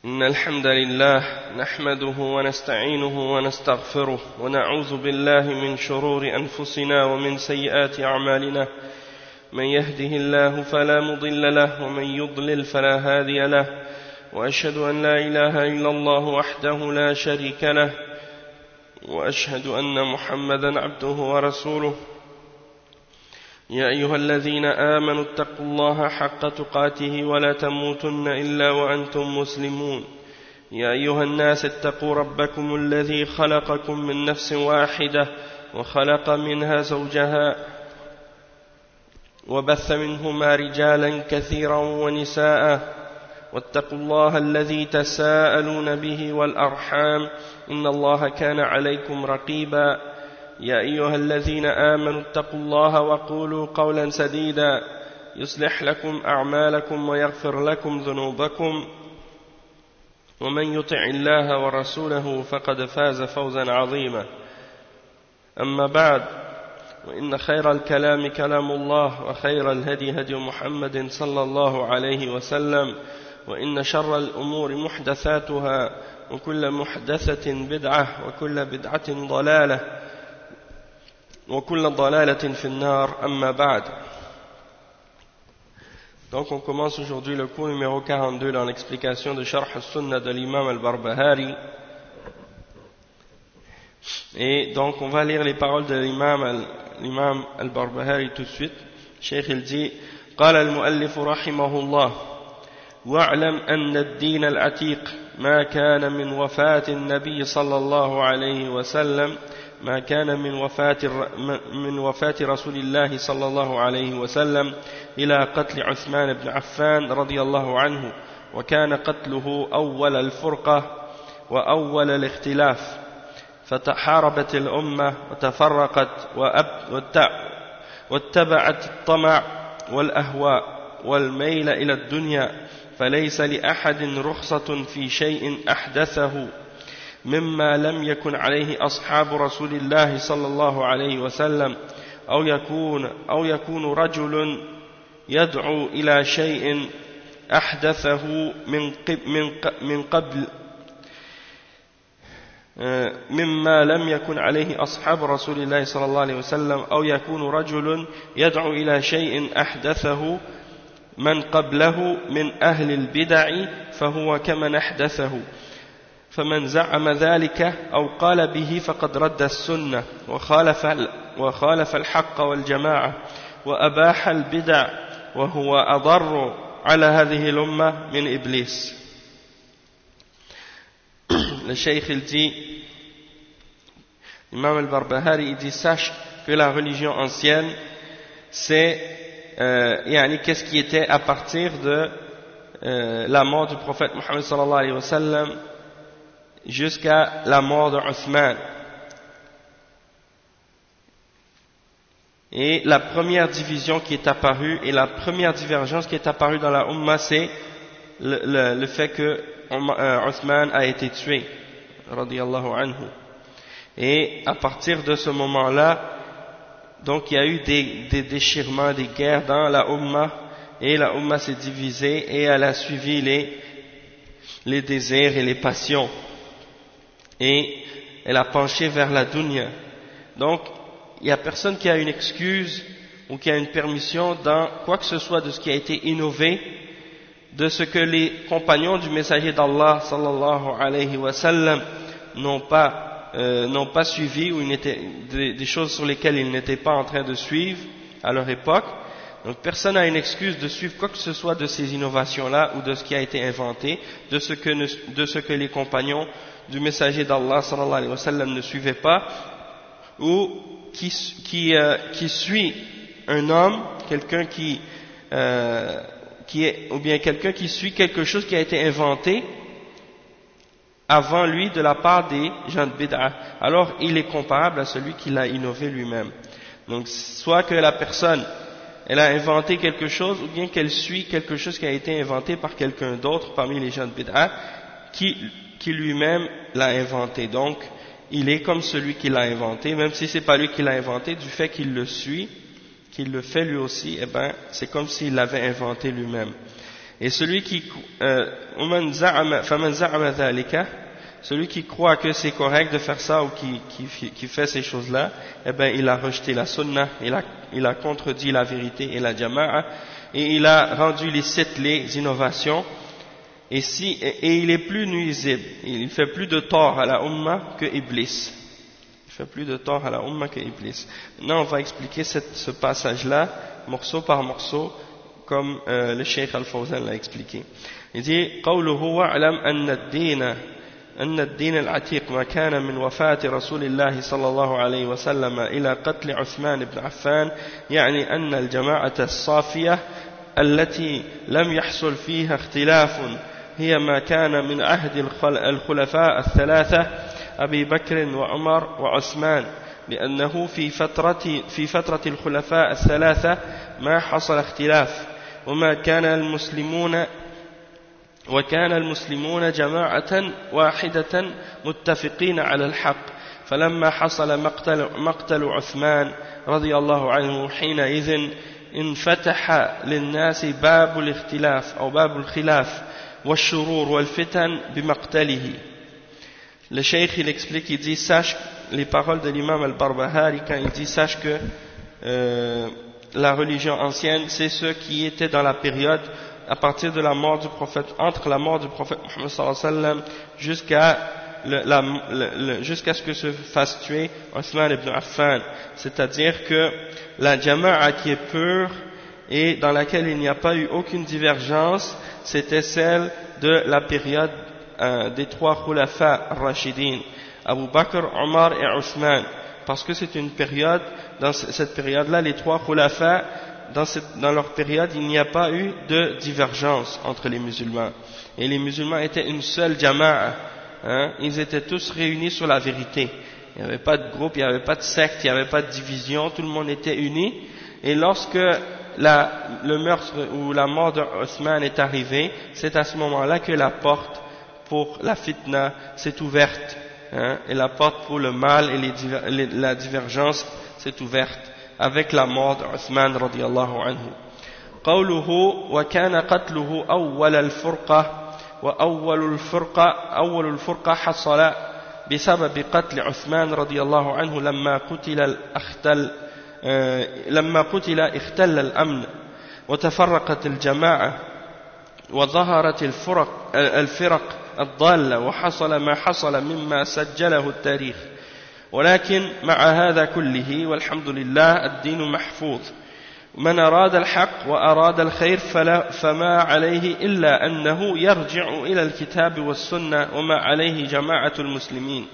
إن الحمد لله نحمده ونستعينه ونستغفره ونعوذ بالله من شرور أنفسنا ومن سيئات أعمالنا من يهده الله فلا مضل له ومن يضلل فلا هادي له وأشهد أن لا إله إلا الله وحده لا شريك له وأشهد أن محمدا عبده ورسوله يا أيها الذين آمنوا اتقوا الله حق تقاته ولا تموتن إلا وأنتم مسلمون يا أيها الناس اتقوا ربكم الذي خلقكم من نفس واحدة وخلق منها زوجها وبث منهما رجالا كثيرا ونساء واتقوا الله الذي تساءلون به والأرحام إن الله كان عليكم رقيبا يا أيها الذين آمنوا اتقوا الله وقولوا قولا سديدا يصلح لكم أعمالكم ويغفر لكم ذنوبكم ومن يطع الله ورسوله فقد فاز فوزا عظيما أما بعد وإن خير الكلام كلام الله وخير الهدي هدي محمد صلى الله عليه وسلم وإن شر الأمور محدثاتها وكل محدثة بدعة وكل بدعة ضلالة وكل ضلالة في النار أما بعد. Donc on commence aujourd'hui le cours numéro 42 dans l'explication de Sharh al-Sunnah de l'imam al-Barbahari. Et donc on va lire les paroles de l'imam al-Barbahari tout de suite. Cheikh il dit قال المؤلف رحمه الله واعلم أن الدين العتيق ما كان من وفاة النبي صلى الله عليه وسلم ما كان من وفاة رسول الله صلى الله عليه وسلم إلى قتل عثمان بن عفان رضي الله عنه وكان قتله أول الفرقة وأول الاختلاف فتحاربت الأمة وتفرقت واتبعت الطمع والأهواء والميل إلى الدنيا فليس لأحد رخصة في شيء أحدثه مما لم يكن عليه أصحاب رسول الله صلى الله عليه وسلم أو يكون رجل يدعو إلى شيء أحدثه من قبل مما لم يكن عليه أصحاب رسول الله صلى الله عليه وسلم أو يكون رجل يدعو إلى شيء أحدثه من قبله من أهل البدع فهو كمن أحدثه فمن زعم ذلك أو قال به فقد رد السنة وخالف الحق والجماعة وأباح البدع وهو أضر على هذه الأمة من إبليس. Le Cheikh il dit, Imam al-Barbahari il dit sache que la religion ancienne c'est qu'est-ce qui était à partir de la mort du prophète Mohammed sallallahu alayhi wa sallam jusqu'à la mort de Uthman. Et la première division qui est apparue et la première divergence qui est apparue dans la Ummah, c'est le fait que Uthman a été tué, radiyallahu anhu. Et à partir de ce moment-là, donc il y a eu des déchirements, des guerres dans la Ummah, et la Ummah s'est divisée et elle a suivi les désirs et les passions. Et elle a penché vers la dunya. Donc, il n'y a personne qui a une excuse ou qui a une permission dans quoi que ce soit de ce qui a été innové, de ce que les compagnons du messager d'Allah sallallahu alayhi wa sallam n'ont pas suivi ou des choses sur lesquelles ils n'étaient pas en train de suivre à leur époque. Donc personne n'a une excuse de suivre quoi que ce soit de ces innovations-là ou de ce qui a été inventé, de ce que les compagnons du messager d'Allah sallallahu alayhi wa sallam ne suivaient pas, ou qui suit un homme, quelqu'un ou bien quelqu'un qui suit quelque chose qui a été inventé avant lui de la part des gens de bid'a, alors il est comparable à celui qui l'a innové lui-même. Donc soit que la personne elle a inventé quelque chose, ou bien qu'elle suit quelque chose qui a été inventé par quelqu'un d'autre parmi les gens de bid'a qui lui-même l'a inventé. Donc il est comme celui qui l'a inventé, même si c'est pas lui qui l'a inventé, du fait qu'il le suit, qu'il le fait lui aussi, eh ben c'est comme s'il l'avait inventé lui-même. Et celui qui celui qui croit que c'est correct de faire ça ou qui fait ces choses-là, eh ben il a rejeté la sunna, il a contredit la vérité et la jama'a, et il a rendu licite les innovations, et il est plus nuisible, il fait plus de tort à la umma que Iblis. Il fait plus de tort à la umma que Iblis. Maintenant on va expliquer ce passage-là, morceau par morceau, comme le Cheikh Al-Fawzan l'a expliqué. Il dit قوله واعلم أن الدين العتيق ما كان من وفاة رسول الله صلى الله عليه وسلم إلى قتل عثمان بن عفان، يعني أن الجماعة الصافية التي لم يحصل فيها اختلاف هي ما كان من عهد الخلفاء الثلاثة أبي بكر وعمر وعثمان، لأنه في فترة الخلفاء الثلاثة ما حصل اختلاف، وكان المسلمون جماعة واحدة متفقين على الحق، فلما حصل مقتل عثمان رضي الله عنه حينئذ انفتح للناس باب الاختلاف أو باب الخلاف والشرور والفتن بمقتله. Le cheikh il explique, il dit, sache les paroles de l'imam al-Barbahari quand il dit sache que la religion ancienne c'est ceux qui étaient dans la période à partir de la mort du prophète, entre la mort du prophète Muhammad sallallahu alayhi wa sallam jusqu'à ce que se fasse tuer Othman ibn Affan, c'est-à-dire que la jama'a qui est pure et dans laquelle il n'y a pas eu aucune divergence, c'était celle de la période des trois khulafa ar-rashidin, Abu Bakr, Omar et Othman, parce que c'est une période, dans cette période-là, les trois khulafa, dans leur période, il n'y a pas eu de divergence entre les musulmans. Et les musulmans étaient une seule jama'a, ils étaient tous réunis sur la vérité. Il n'y avait pas de groupe, il n'y avait pas de secte, il n'y avait pas de division, tout le monde était uni. Et lorsque le meurtre ou la mort d'Othman est arrivée, c'est à ce moment-là que la porte pour la fitna s'est ouverte, et la porte pour le mal et la divergence s'est ouverte avec la mort d'Othman radiyallahu anhu. قوله وكان قتله أول الفرقة حصل بسبب قتل عثمان رضي الله عنه لما قتل اختل الأمن وتفرقت الجماعة وظهرت الفرق الضالة وحصل ما حصل مما سجله التاريخ، ولكن مع هذا كله والحمد لله الدين محفوظ، من أراد الحق وأراد الخير فما عليه إلا أنه يرجع إلى الكتاب والسنة وما عليه جماعة المسلمين،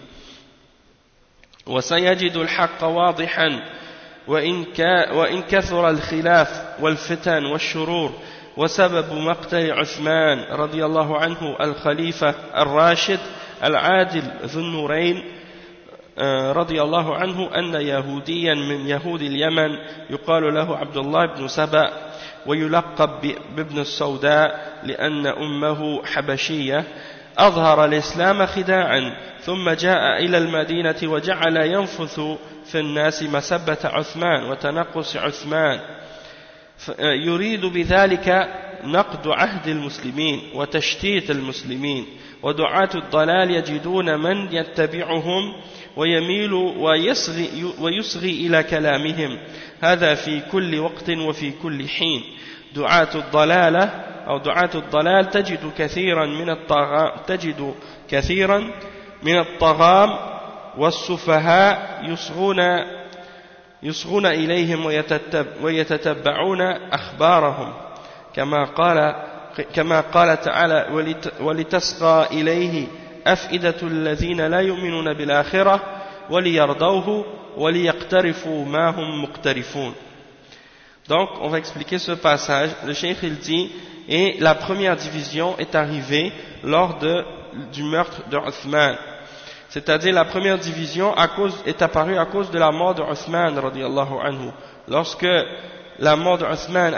وسيجد الحق واضحا وإن كثر الخلاف والفتن والشرور. وسبب مقتل عثمان رضي الله عنه الخليفة الراشد العادل ذو النورين رضي الله عنه أن يهوديا من يهود اليمن يقال له عبد الله بن سبأ ويلقب بابن السوداء لأن أمه حبشية، أظهر الإسلام خداعا ثم جاء إلى المدينة وجعل ينفث في الناس مسبة عثمان وتنقص عثمان، يريد بذلك نقض عهد المسلمين وتشتيت المسلمين، ودعاة الضلال يجدون من يتبعهم ويميل ويصغي إلى كلامهم، هذا في كل وقت وفي كل حين. دعاة الضلال تجد كثيرا من الطغام والسفهاء يصغون إليهم ويتتبعون أخبارهم، كما قال تعالى ولتصغى إليه أفئدة الذين لا يؤمنون بالآخرة وليرضوه وليقترفوا ما هم مقترفون. Donc on va expliquer ce passage. Le cheikh il dit, et la première division est arrivée lors du meurtre d'Othman, c'est-à-dire la première division est apparue à cause de la mort d'Othman radiyallahu anhu. Lorsque la mort d'Othman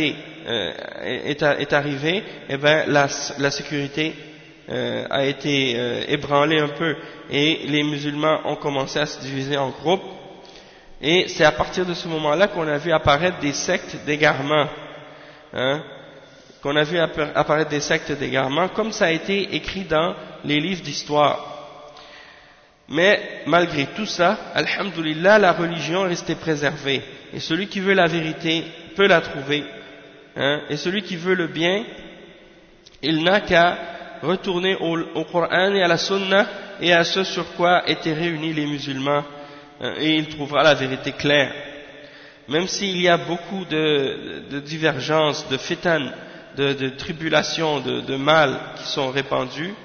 est arrivée, eh ben la sécurité a été ébranlée un peu et les musulmans ont commencé à se diviser en groupes, et c'est à partir de ce moment-là qu'on a vu apparaître des sectes d'égarement, qu'on a vu apparaître des sectes d'égarement, comme ça a été écrit dans les livres d'histoire. Mais malgré tout ça, alhamdoulilah, la religion est restée préservée. Et celui qui veut la vérité peut la trouver. Et celui qui veut le bien, il n'a qu'à retourner au Coran et à la Sunna et à ce sur quoi étaient réunis les musulmans, et il trouvera la vérité claire. Même s'il y a beaucoup de divergences, de fitan, de tribulations, de mal qui sont répandus,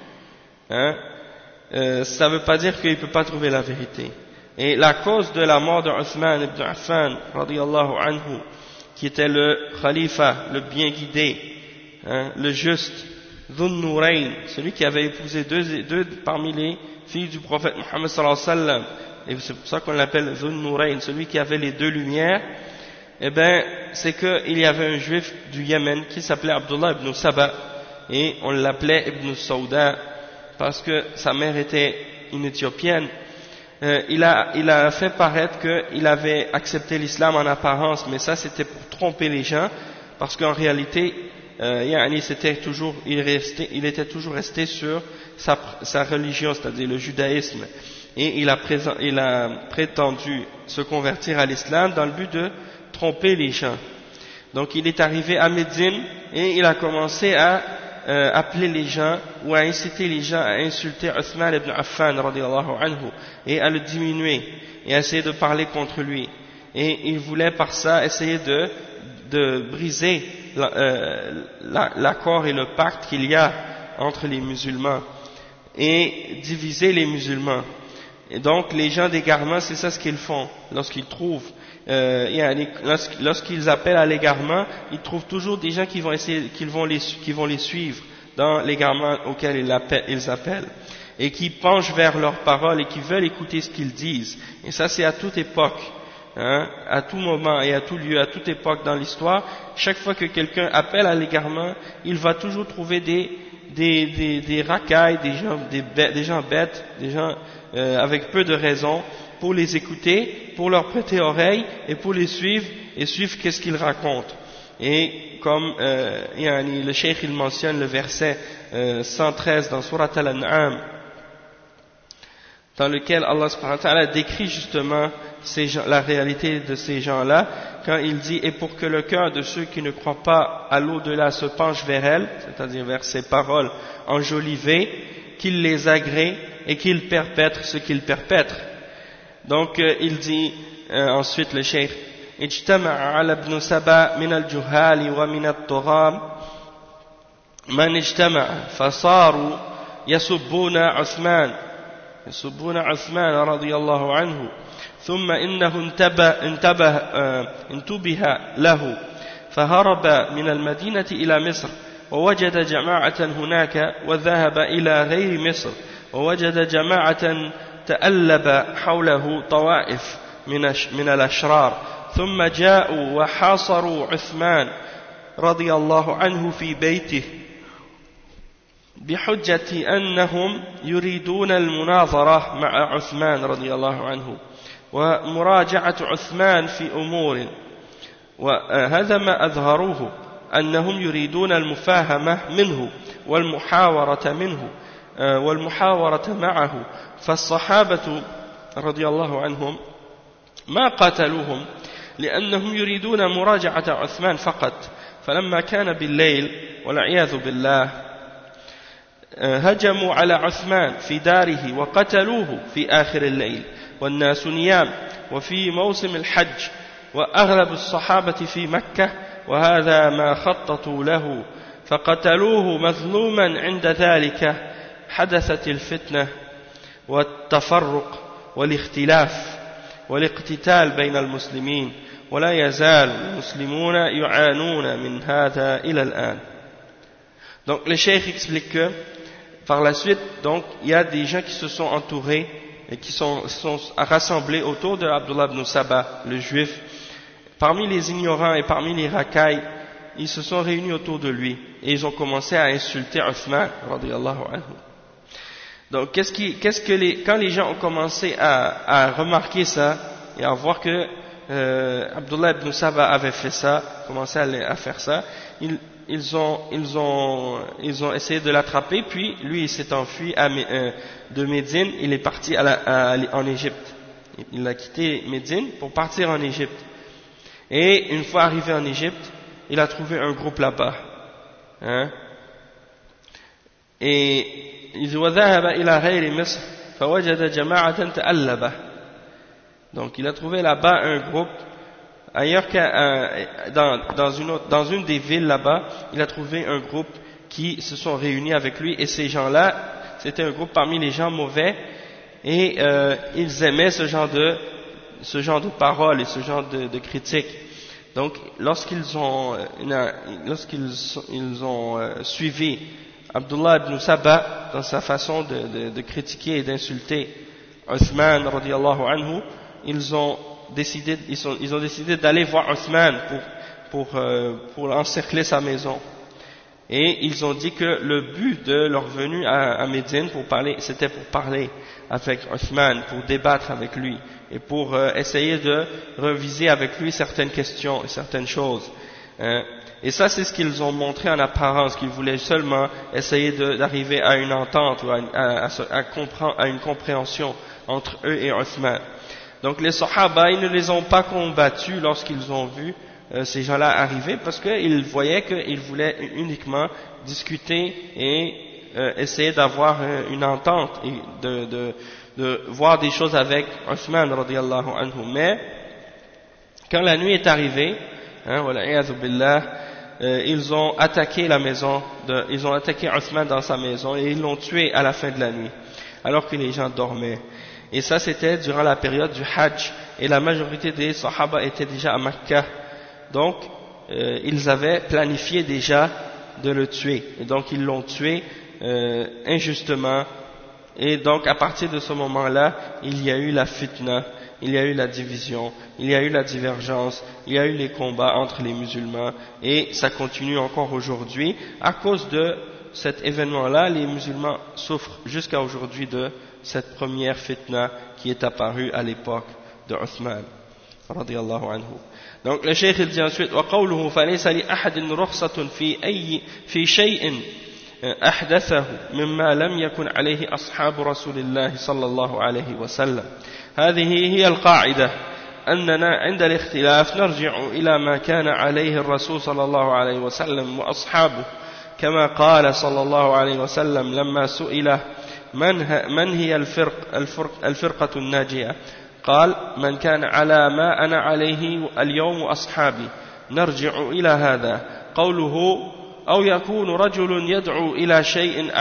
ça ne veut pas dire qu'il ne peut pas trouver la vérité. Et la cause de la mort de Uthman ibn Affan, radiyallahu anhu, qui était le khalifa, le bien guidé, le juste, Dhun Nurayn, celui qui avait épousé deux parmi les filles du prophète Muhammad sallallahu alayhi wa sallam, et c'est pour ça qu'on l'appelle Dhun Nurayn, celui qui avait les deux lumières. Eh bien, c'est qu'il y avait un juif du Yémen qui s'appelait Abdullah ibn Saba, et on l'appelait Ibn Sauda, parce que sa mère était une Éthiopienne. Il a fait paraître qu'il avait accepté l'islam en apparence, mais ça c'était pour tromper les gens, parce qu'en réalité, il était toujours resté sur sa religion, c'est-à-dire le judaïsme, et il a prétendu se convertir à l'islam dans le but de tromper les gens. Donc il est arrivé à Médine et il a commencé à appeler les gens ou à inciter les gens à insulter Uthman ibn Affan radiyallahu anhu et à le diminuer et à essayer de parler contre lui, et il voulait par ça essayer de briser l'accord et le pacte qu'il y a entre les musulmans et diviser les musulmans. Et donc les gens d'égarement, c'est ça ce qu'ils font lorsqu'ils trouvent lorsqu'ils appellent à l'égarement, ils trouvent toujours des gens qui vont les suivre dans l'égarement auquel ils appellent, et qui penchent vers leurs paroles et qui veulent écouter ce qu'ils disent. Et ça c'est à toute époque, à tout moment et à tout lieu, à toute époque dans l'histoire. Chaque fois que quelqu'un appelle à l'égarement, il va toujours trouver des racailles, des gens bêtes, des gens avec peu de raison, pour les écouter, pour leur prêter oreille et pour les suivre et suivre qu'est-ce qu'ils racontent. Et comme le cheikh il mentionne le verset 113 dans Surat Al-An'am, dans lequel Allah subhanahu wa ta'ala décrit justement la réalité de ces gens-là, quand il dit: et pour que le cœur de ceux qui ne croient pas à l'au-delà se penche vers elle, c'est-à-dire vers ces paroles enjolivées, qu'il les agrée et qu'il perpètre ce qu'ils perpètrent. Donc il dit ensuite le cheikh: اجتمع على ابن سبا من الجهال ومن الطغام من اجتمع فصاروا يسبون عثمان رضي الله عنه، ثم إنه انتبه له فهرب من المدينة إلى مصر، ووجد جماعة هناك وذهب إلى غير مصر ووجد جماعة تألب حوله طوائف من الأشرار، ثم جاءوا وحاصروا عثمان رضي الله عنه في بيته بحجة أنهم يريدون المناظرة مع عثمان رضي الله عنه ومراجعة عثمان في أمور، وهذا ما أظهروه أنهم يريدون المفاهمة منه والمحاورة معه. فالصحابة رضي الله عنهم ما قاتلوهم لأنهم يريدون مراجعة عثمان فقط. فلما كان بالليل والعياذ بالله هجموا على عثمان في داره وقتلوه في آخر الليل والناس نيام وفي موسم الحج، وأغلب الصحابة في مكة، وهذا ما خططوا له، فقتلوه مظلوما. عند ذلك حدثت الفتنة والتفرق والاختلاف والاقتتال بين المسلمين، ولا يزال المسلمون يعانون من هذا إلى الآن. Donc le cheikh explique que par la suite, donc il y a des gens qui se sont entourés et qui sont rassemblés autour de Abdullah ibn Saba, le juif. Parmi les ignorants et parmi les racailles, ils se sont réunis autour de lui et ils ont commencé à insulter Uthman radiyallahu anhu. Donc quand les gens ont commencé à remarquer ça et à voir que Abdullah ibn Saba avait fait ça, commencé à faire ça, ils ont essayé de l'attraper, puis lui il s'est enfui de Médine, il est parti en Égypte. Il a quitté Médine pour partir en Égypte. Et une fois arrivé en Égypte, il a trouvé un groupe là-bas. Hein? Et il dit وَذَهَبَ إِلَى غَيْرِ مِصْرٍ فَوَجَدَ جَمَاعَةً تَأَلَّبَ. Donc il a trouvé là-bas un groupe, ailleurs dans une des villes là-bas, il a trouvé un groupe qui se sont réunis avec lui, et ces gens-là, c'était un groupe parmi les gens mauvais, et ils aimaient ce genre de paroles et ce genre de critiques. Donc lorsqu'ils ont suivi Abdullah ibn Saba dans sa façon de critiquer et d'insulter Uthman radiyallahu anhu, ils ont décidé d'aller voir Uthman pour encercler sa maison. Et ils ont dit que le but de leur venue à Médine c'était pour parler avec Uthman, pour débattre avec lui et pour essayer de reviser avec lui certaines questions et certaines choses. Et ça, c'est ce qu'ils ont montré en apparence, qu'ils voulaient seulement essayer d'arriver à une entente ou à une compréhension entre eux et Uthman. Donc les Sahaba, ils ne les ont pas combattus lorsqu'ils ont vu ces gens-là arriver, parce qu'ils voyaient qu'ils voulaient uniquement discuter et essayer d'avoir une entente et de voir des choses avec Uthman radiyallahu anhu. Mais quand la nuit est arrivée, ils ont attaqué la maison, ils ont attaqué Uthman dans sa maison et ils l'ont tué à la fin de la nuit, alors que les gens dormaient. Et ça, c'était durant la période du Hajj, et la majorité des Sahaba étaient déjà à Makkah. Donc, ils avaient planifié déjà de le tuer, et donc ils l'ont tué injustement. Et donc, à partir de ce moment-là, il y a eu la fitna, il y a eu la division, il y a eu la divergence, il y a eu les combats entre les musulmans, et ça continue encore aujourd'hui. À cause de cet événement-là, les musulmans souffrent jusqu'à aujourd'hui de cette première fitna qui est apparue à l'époque de Uthman radiyallahu anhu. Donc le cheikh il dit ensuite وقوله فليس لأحد رخصة في شيء أحدثه مما لم يكن عليه أصحاب رسول الله صلى الله عليه وسلم. هذه هي القاعدة أننا عند الاختلاف نرجع إلى ما كان عليه الرسول صلى الله عليه وسلم وأصحابه، كما قال صلى الله عليه وسلم لما سئل من هي الفرقة الناجية، قال من كان على ما أنا عليه اليوم أصحابي. نرجع إلى هذا قوله أو يكون رجل يدعو إلى شيء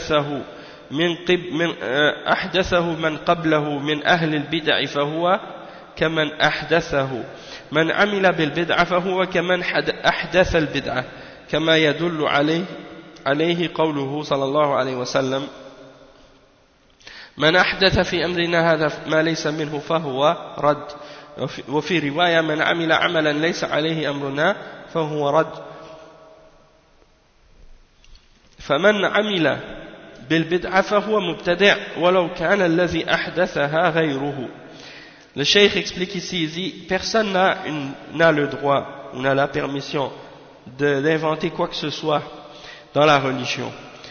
أحدثه من قبله من أهل البدع فهو كمن أحدثه، من عمل بالبدعة فهو كمن أحدث البدعة، كما يدل عليه قوله صلى الله عليه وسلم من أحدث في أمرنا هذا ما ليس منه فهو رد، وفي رواية من عمل عملا ليس عليه أمرنا فهو رد، فمن عمل بالبدعة فهو مبتدع ولو كان الذي أحدثها غيره. Le cheikh explique ici, il dit, personne n'a le droit ou n'a la permission d'inventer quoi que ce soit dans la religion,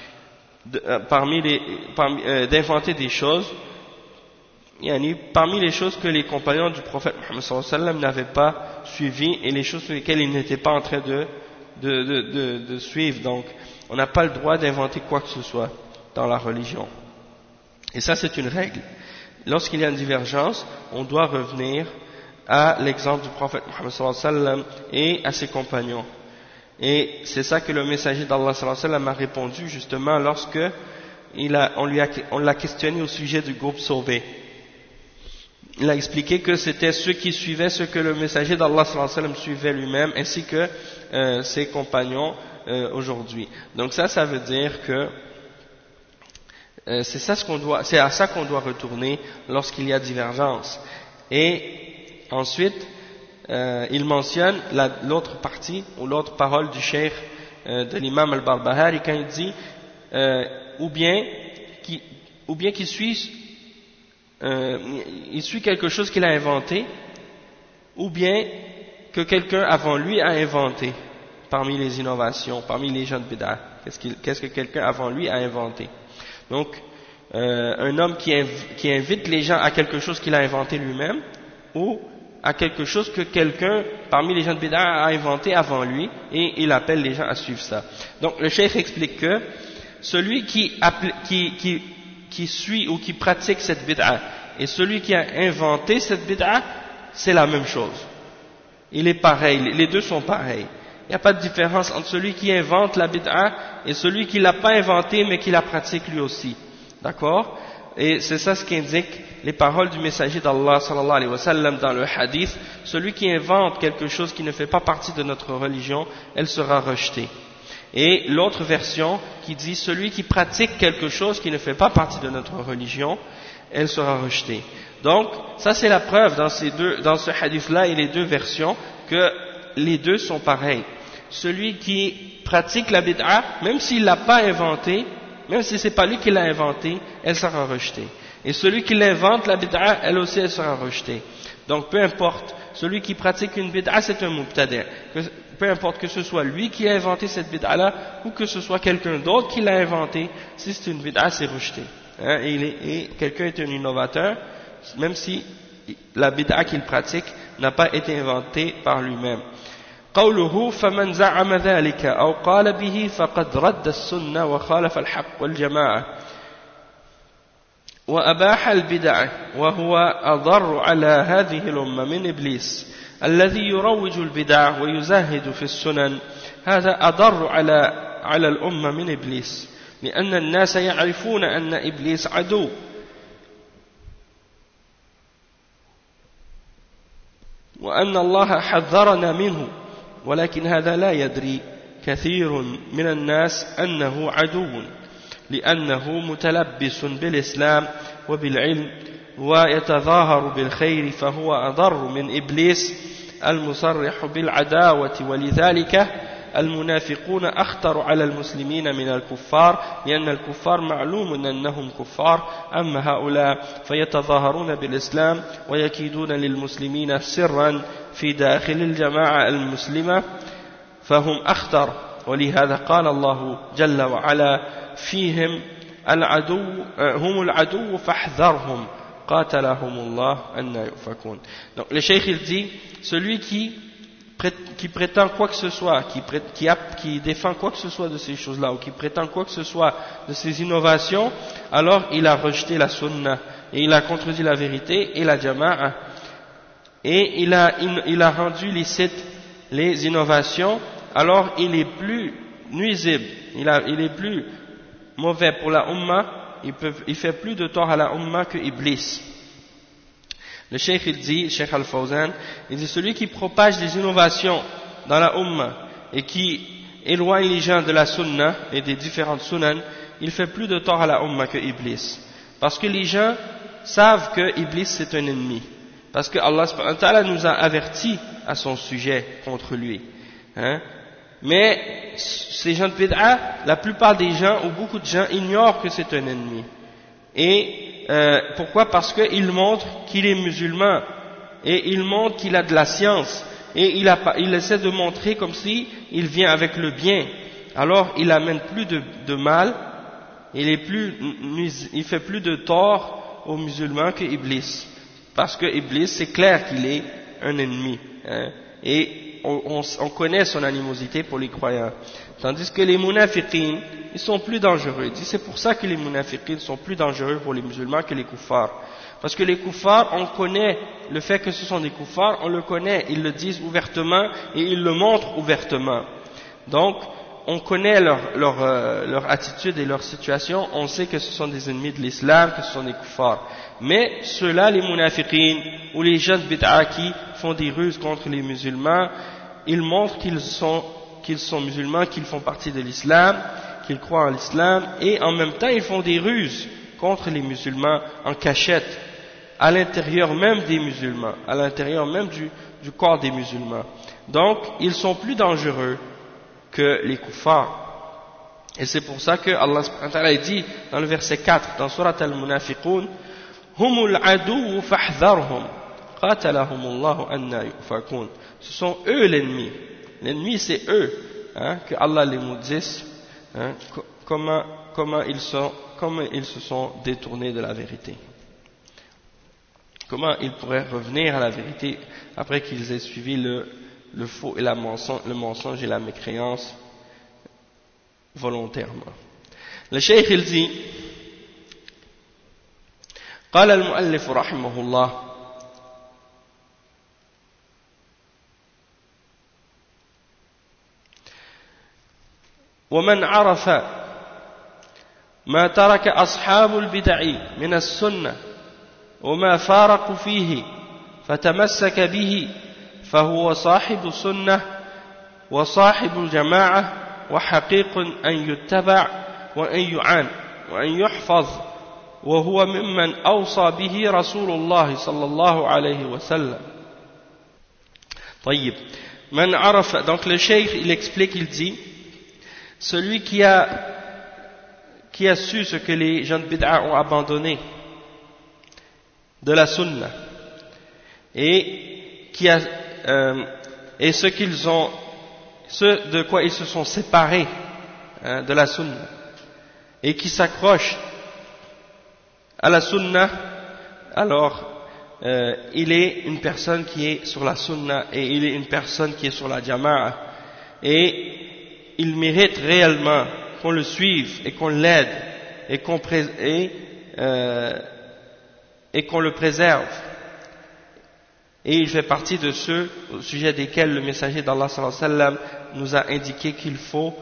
d'inventer des choses, parmi les choses que les compagnons du prophète Mohammed sallallahu alayhi wa sallam n'avaient pas suivies et les choses sur lesquelles ils n'étaient pas en train de suivre. Donc on n'a pas le droit d'inventer quoi que ce soit dans la religion. Et ça, c'est une règle. Lorsqu'il y a une divergence, on doit revenir à l'exemple du prophète Mohammed sallallahu alayhi wa sallam et à ses compagnons. Et c'est ça que le messager d'Allah sallallahu alayhi wa sallam a répondu justement lorsque on l'a questionné au sujet du groupe sauvé. Il a expliqué que c'était ceux qui suivaient ce que le messager d'Allah sallallahu alayhi wa sallam suivait lui-même, ainsi que ses compagnons aujourd'hui. Donc ça veut dire que c'est à ça qu'on doit retourner lorsqu'il y a divergence. Et ensuite, il mentionne l'autre partie ou l'autre parole du cheikh de l'imam al-Barbahari quand il dit ou bien qu'il suit quelque chose qu'il a inventé, ou bien que quelqu'un avant lui a inventé. parmi les innovations, parmi les gens de bid'a. Qu'est-ce que quelqu'un avant lui a inventé. Donc, un homme qui invite les gens à quelque chose qu'il a inventé lui-même, ou à quelque chose que quelqu'un parmi les gens de bid'a a inventé avant lui, et il appelle les gens à suivre ça. Donc, le cheikh explique que celui qui suit ou qui pratique cette bid'a, et celui qui a inventé cette bid'a, c'est la même chose. Il est pareil, les deux sont pareils. Il n'y a pas de différence entre celui qui invente la bid'a et celui qui ne l'a pas inventé mais qui la pratique lui aussi. D'accord? Et c'est ça ce qu'indique les paroles du messager d'Allah sallallahu alayhi wa sallam dans le hadith. Celui qui invente quelque chose qui ne fait pas partie de notre religion, elle sera rejetée. Et l'autre version qui dit celui qui pratique quelque chose qui ne fait pas partie de notre religion, elle sera rejetée. Donc, ça c'est la preuve dans ce hadith-là et les deux versions que les deux sont pareils. Celui qui pratique la bid'a, même s'il ne l'a pas inventée, même si c'est pas lui qui l'a inventée, elle sera rejetée. Et celui qui l'invente, la bid'a, elle aussi, elle sera rejetée. Donc, peu importe, celui qui pratique une bid'a, c'est un mubtadi'. Peu importe que ce soit lui qui a inventé cette bid'a-là, ou que ce soit quelqu'un d'autre qui l'a inventée, si c'est une bid'a, c'est rejeté. Hein, et quelqu'un est un innovateur, même si la bid'a qu'il pratique n'a pas été inventée par lui-même. قوله فمن زعم ذلك أو قال به فقد رد السنة وخالف الحق والجماعة وأباح البدع وهو أضر على هذه الأمة من إبليس الذي يروج البدع ويزهد في السنن هذا أضر على الأمة من إبليس لأن الناس يعرفون أن إبليس عدو وأن الله حذرنا منه ولكن هذا لا يدري كثير من الناس أنه عدو لأنه متلبس بالإسلام وبالعلم ويتظاهر بالخير فهو أضر من إبليس المصرح بالعداوة ولذلك المنافقون أخطر على المسلمين من الكفار لأن الكفار معلوم أنهم كفار أما هؤلاء فيتظاهرون بالإسلام ويكيدون للمسلمين سرا في داخل الجماعة المسلمة فهم أخطر ولهذا قال الله جل وعلا فيهم العدو هم العدو فاحذرهم قاتلهم الله أن يؤفكون. Donc le cheikh il dit celui qui prétend quoi que ce soit, qui défend quoi que ce soit de ces choses-là, ou qui prétend quoi que ce soit de ces innovations, alors il a rejeté la sunna, et il a contredit la vérité et la jama'a, et il a rendu licite les innovations, alors il est plus nuisible, il est plus mauvais pour la umma, il fait plus de tort à la umma que Iblis. Le cheikh il dit, Cheikh Al-Fawzan, il dit celui qui propage des innovations dans la umma et qui éloigne les gens de la sunna et des différentes sunan, il fait plus de tort à la umma que Iblis. Parce que les gens savent que Iblis c'est un ennemi. Parce que Allah subhanahu wa ta'ala nous a avertis à son sujet contre lui. Hein? Mais ces gens de bid'a, la plupart des gens ou beaucoup de gens ignorent que c'est un ennemi. Et pourquoi? Parce qu'il montre qu'il est musulman et il montre qu'il a de la science et il essaie de montrer comme si il vient avec le bien. Alors il amène plus de mal, il fait plus de tort aux musulmans que Iblis. Parce que Iblis, c'est clair qu'il est un ennemi. Hein, et on connaît son animosité pour les croyants. Tandis que les munafiqin, ils sont plus dangereux. Il dit c'est pour ça que les munafiqin sont plus dangereux pour les musulmans que les kuffars. Parce que les kuffars, on connaît le fait que ce sont des kuffars, on le connaît, ils le disent ouvertement et ils le montrent ouvertement. Donc, on connaît leur attitude et leur situation, on sait que ce sont des ennemis de l'islam, que ce sont des kuffars. Mais ceux-là, les munafiqin ou les jeunes bid'a qui font des ruses contre les musulmans, ils montrent qu'ils sont musulmans, qu'ils font partie de l'islam, qu'ils croient en l'islam, et en même temps ils font des ruses contre les musulmans en cachette, à l'intérieur même des musulmans, à l'intérieur même du corps des musulmans. Donc ils sont plus dangereux que les kuffars. Et c'est pour ça que Allah subhanahu wa ta'ala dit dans le verset 4 dans Surat Al-Munafiqun, Humul adu fahdharhum qatalahum Allah anna yufakun. Ce sont eux l'ennemi. L'ennemi c'est eux. hein, que Allah les maudisse, hein, comment ils se sont détournés de la vérité. Comment ils pourraient revenir à la vérité après qu'ils aient suivi le faux et le mensonge et la mécréance volontairement. Le cheikh il dit قال المؤلف رحمه الله ومن عرف ما ترك أصحاب البدع من السنة وما فارقوا فيه فتمسك به فهو صاحب سنة وصاحب جماعة وحقيق أن يتبع وأن يعان وأن يحفظ وهو ممن أوصى به رسول الله صلى الله عليه وسلم. طيب من عرف, donc le cheikh il explique, il dit celui qui a su ce que les gens de bid'a ont abandonné de la sunna et ce de quoi ils se sont séparés, hein, de la sunna, et qui s'accrochent à la sunna, alors il est une personne qui est sur la sunna et il est une personne qui est sur la jama'a, et il mérite réellement qu'on le suive et qu'on l'aide et qu'on le préserve. Et il fait partie de ceux au sujet desquels le messager d'Allah sallallahu alayhi wa sallam nous a indiqué qu'il faut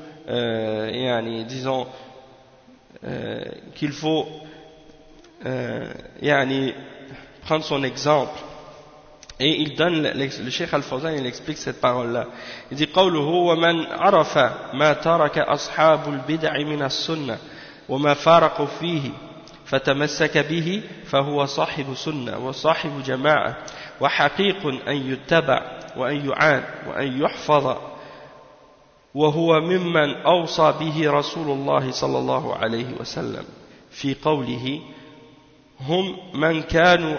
prendre son exemple. Et il donne, le Cheikh Al-Fawzan, il explique cette parole-là. Il dit قوله ومن عرف ما ترك أصحاب البدع من السنة وما فارقوا فيه فتمسك به فهو صاحب سنة وصاحب جماعة وحقيق أن يتبع وأن يعان وأن يحفظ وهو ممن أوصى به رسول الله صلى الله عليه وسلم في قوله هم من كانوا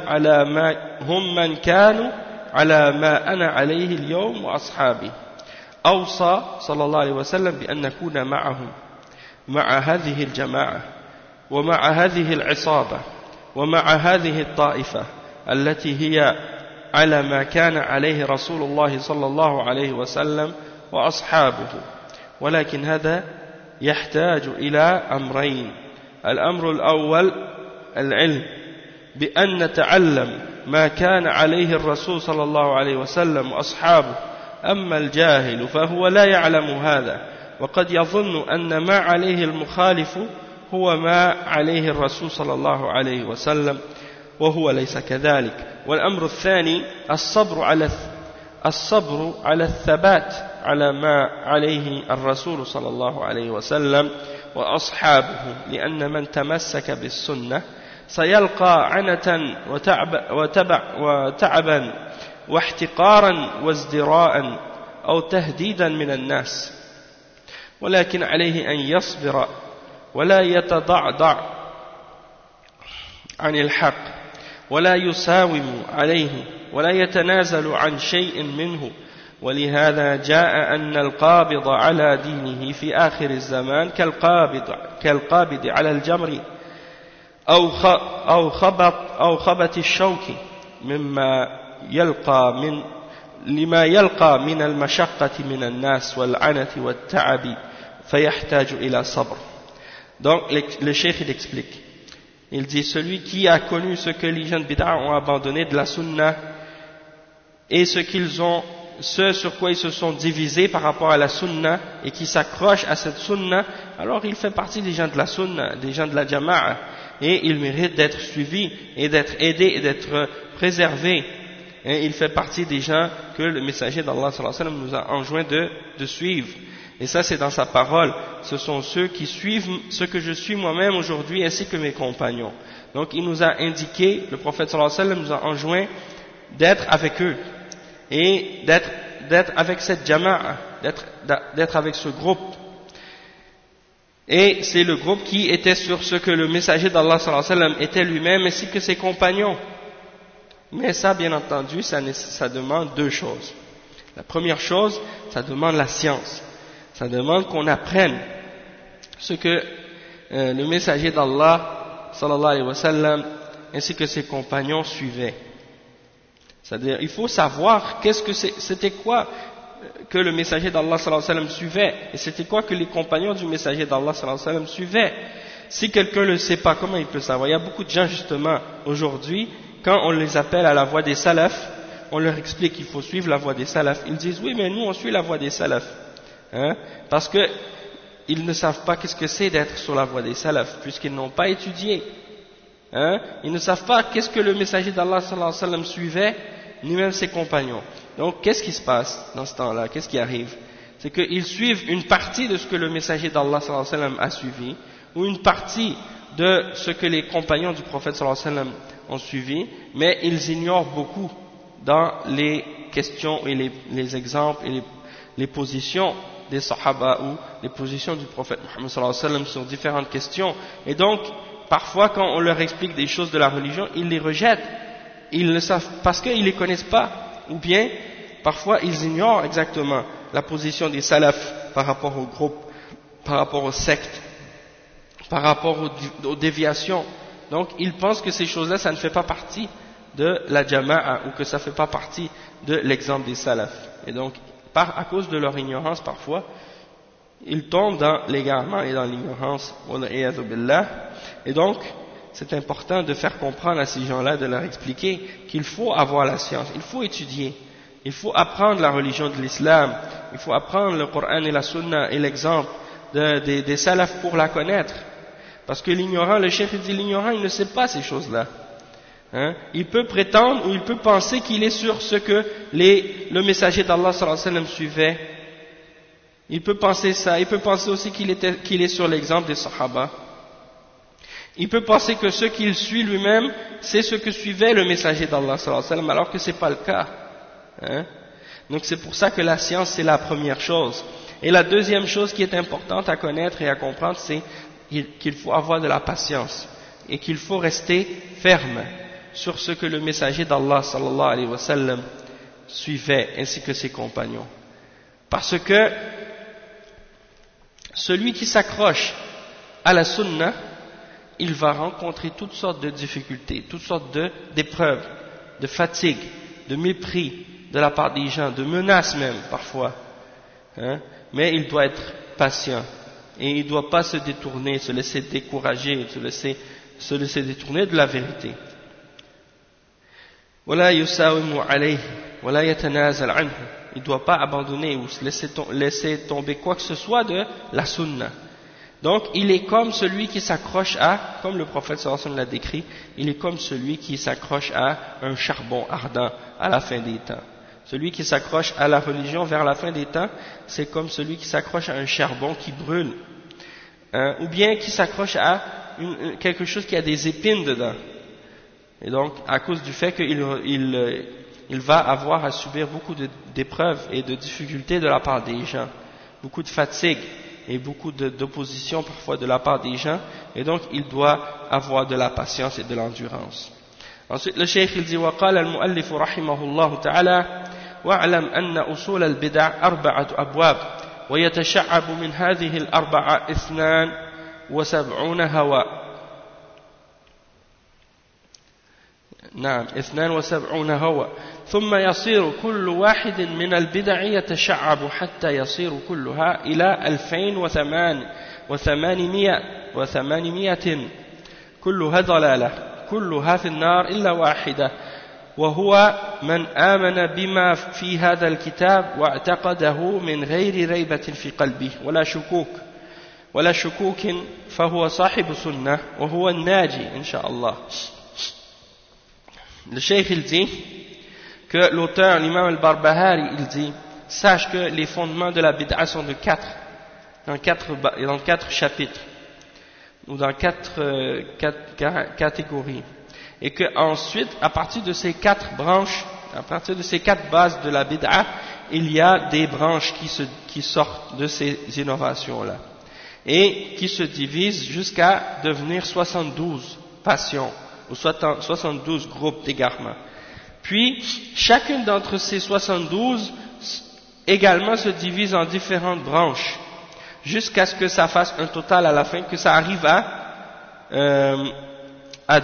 على ما أنا عليه اليوم وأصحابي. أوصى صلى الله عليه وسلم بأن نكون معهم مع هذه الجماعة ومع هذه العصابة ومع هذه الطائفة التي هي على ما كان عليه رسول الله صلى الله عليه وسلم وأصحابه. ولكن هذا يحتاج إلى أمرين. الأمر الأول العلم بأن نتعلم ما كان عليه الرسول صلى الله عليه وسلم وأصحابه. أما الجاهل فهو لا يعلم هذا وقد يظن أن ما عليه المخالف هو ما عليه الرسول صلى الله عليه وسلم وهو ليس كذلك. والأمر الثاني الصبر على الثبات على ما عليه الرسول صلى الله عليه وسلم وأصحابه، لأن من تمسك بالسنة سيلقى عنة وتعبا واحتقارا وازدراء أو تهديدا من الناس، ولكن عليه أن يصبر ولا يتضعضع عن الحق ولا يساوم عليه ولا يتنازل عن شيء منه. ولهذا جاء أن القابض على دينه في آخر الزمان كالقابض على الجمر أو خبط الشوك لما يلقى من المشقة من الناس والعنة والتعب فيحتاج إلى صبر. Donc le cheikh il explique, il dit celui qui a connu ce que les gens de bid'a ont abandonné de la sunna et ce sur quoi ils se sont divisés par rapport à la sunna et qui s'accrochent à cette sunna, alors il fait partie des gens de la sunna, des gens de la jama'a, et il mérite d'être suivi et d'être aidé et d'être préservé. Et il fait partie des gens que le messager d'Allah sallallahu alayhi wa sallam nous a enjoint de suivre. Et ça c'est dans sa parole, ce sont ceux qui suivent ce que je suis moi-même aujourd'hui ainsi que mes compagnons. Donc il nous a indiqué, le prophète sallallahu alayhi wa sallam nous a enjoint d'être avec eux et d'être avec cette jama'a, d'être avec ce groupe. Et c'est le groupe qui était sur ce que le messager d'Allah sallallahu alayhi wa sallam était lui-même ainsi que ses compagnons. Mais ça, bien entendu, ça demande deux choses. La première chose, ça demande la science. Ça demande qu'on apprenne ce que le messager d'Allah, sallallahu alayhi wa sallam, ainsi que ses compagnons suivaient. C'est-à-dire, il faut savoir c'était quoi que le messager d'Allah, sallallahu alayhi wa sallam, suivait, et c'était quoi que les compagnons du messager d'Allah, sallallahu alayhi wa sallam, suivaient. Si quelqu'un ne le sait pas, comment il peut savoir? Il y a beaucoup de gens, justement, aujourd'hui, quand on les appelle à la voie des salafs, on leur explique qu'il faut suivre la voie des salafs. Ils disent, oui, mais nous, on suit la voie des salafs. Hein? Parce que ils ne savent pas qu'est-ce que c'est d'être sur la voie des salafs, puisqu'ils n'ont pas étudié. Hein? Ils ne savent pas qu'est-ce que le messager d'Allah, sallallahu alayhi wa sallam, suivait, ni même ses compagnons. Donc, qu'est-ce qui se passe dans ce temps-là? Qu'est-ce qui arrive? C'est qu'ils suivent une partie de ce que le messager d'Allah, sallallahu alayhi wa sallam, a suivi, ou une partie de ce que les compagnons du prophète, sallallahu alayhi wa sallam, ont suivi, mais ils ignorent beaucoup dans les questions et les exemples et les positions des sahaba ou les positions du prophète Muhammad sallallahu alayhi wa sallam sur différentes questions. Et donc, parfois, quand on leur explique des choses de la religion, ils les rejettent. Ils ne savent, parce qu'ils ne les connaissent pas. Ou bien, parfois, ils ignorent exactement la position des salafs par rapport aux groupes, par rapport aux sectes, par rapport aux déviations. Donc, ils pensent que ces choses-là, ça ne fait pas partie de la jama'a, ou que ça ne fait pas partie de l'exemple des salafs. Et donc, à cause de leur ignorance, parfois, ils tombent dans l'égarement et dans l'ignorance. Et donc, c'est important de faire comprendre à ces gens-là, de leur expliquer qu'il faut avoir la science, il faut étudier, il faut apprendre la religion de l'islam, il faut apprendre le Coran et la Sunna et l'exemple des salafs pour la connaître. Parce que l'ignorant, le cheikh dit l'ignorant, il ne sait pas ces choses-là. Hein? Il peut prétendre ou il peut penser qu'il est sur ce que le messager d'Allah sallallahu alayhi wa sallam suivait. Il peut penser ça, il peut penser aussi qu'il est sur l'exemple des sahaba. Il peut penser que ce qu'il suit lui-même, c'est ce que suivait le messager d'Allah sallallahu alayhi wa sallam, alors que ce n'est pas le cas. Hein? Donc c'est pour ça que la science c'est la première chose. Et la deuxième chose qui est importante à connaître et à comprendre, c'est qu'il faut avoir de la patience et qu'il faut rester ferme sur ce que le messager d'Allah sallallahu alayhi wa sallam suivait ainsi que ses compagnons. Parce que celui qui s'accroche à la sunna, il va rencontrer toutes sortes de difficultés, toutes sortes d'épreuves, de fatigue, de mépris de la part des gens, de menaces même parfois. Hein? Mais il doit être patient et il ne doit pas se détourner, se laisser décourager, se laisser détourner de la vérité. Il ne doit pas abandonner ou se laisser tomber quoi que ce soit de la sunna. Donc, il est comme celui qui s'accroche comme le prophète sallallahu alayhi wa sallam l'a décrit, il est comme celui qui s'accroche à un charbon ardent à la fin des temps. Celui qui s'accroche à la religion vers la fin des temps, c'est comme celui qui s'accroche à un charbon qui brûle. Ou bien qui s'accroche à quelque chose qui a des épines dedans. Et donc, à cause du fait qu'il va avoir à subir beaucoup d'épreuves et de difficultés de la part des gens, beaucoup de fatigue et beaucoup d'opposition parfois de la part des gens, et donc il doit avoir de la patience et de l'endurance. Ensuite, le cheikh il dit وقال المؤلف رحمه الله تعالى واعلم أن أصول البدع أربعة أبواب ويتشعب من هذه الأربعة 72 هواء. نعم 72 هوى ثم يصير كل واحد من البدع يتشعب حتى يصير كلها إلى 2800 كلها ضلالة كلها في النار إلا واحدة وهو من آمن بما في هذا الكتاب واعتقده من غير ريبة في قلبه ولا شكوك فهو صاحب سنة وهو الناجي إن شاء الله. Le cheikh il dit que l'auteur, l'imam al-Barbahari, il dit sache que les fondements de la bid'a sont dans quatre chapitres ou dans quatre catégories, et que ensuite à partir de ces quatre branches, à partir de ces quatre bases de la bid'a, il y a des branches qui sortent de ces innovations là et qui se divisent jusqu'à devenir 72 passions ou 72 groupes d'égarements. Puis, chacune d'entre ces 72 également se divise en différentes branches jusqu'à ce que ça fasse un total à la fin, que ça arrive à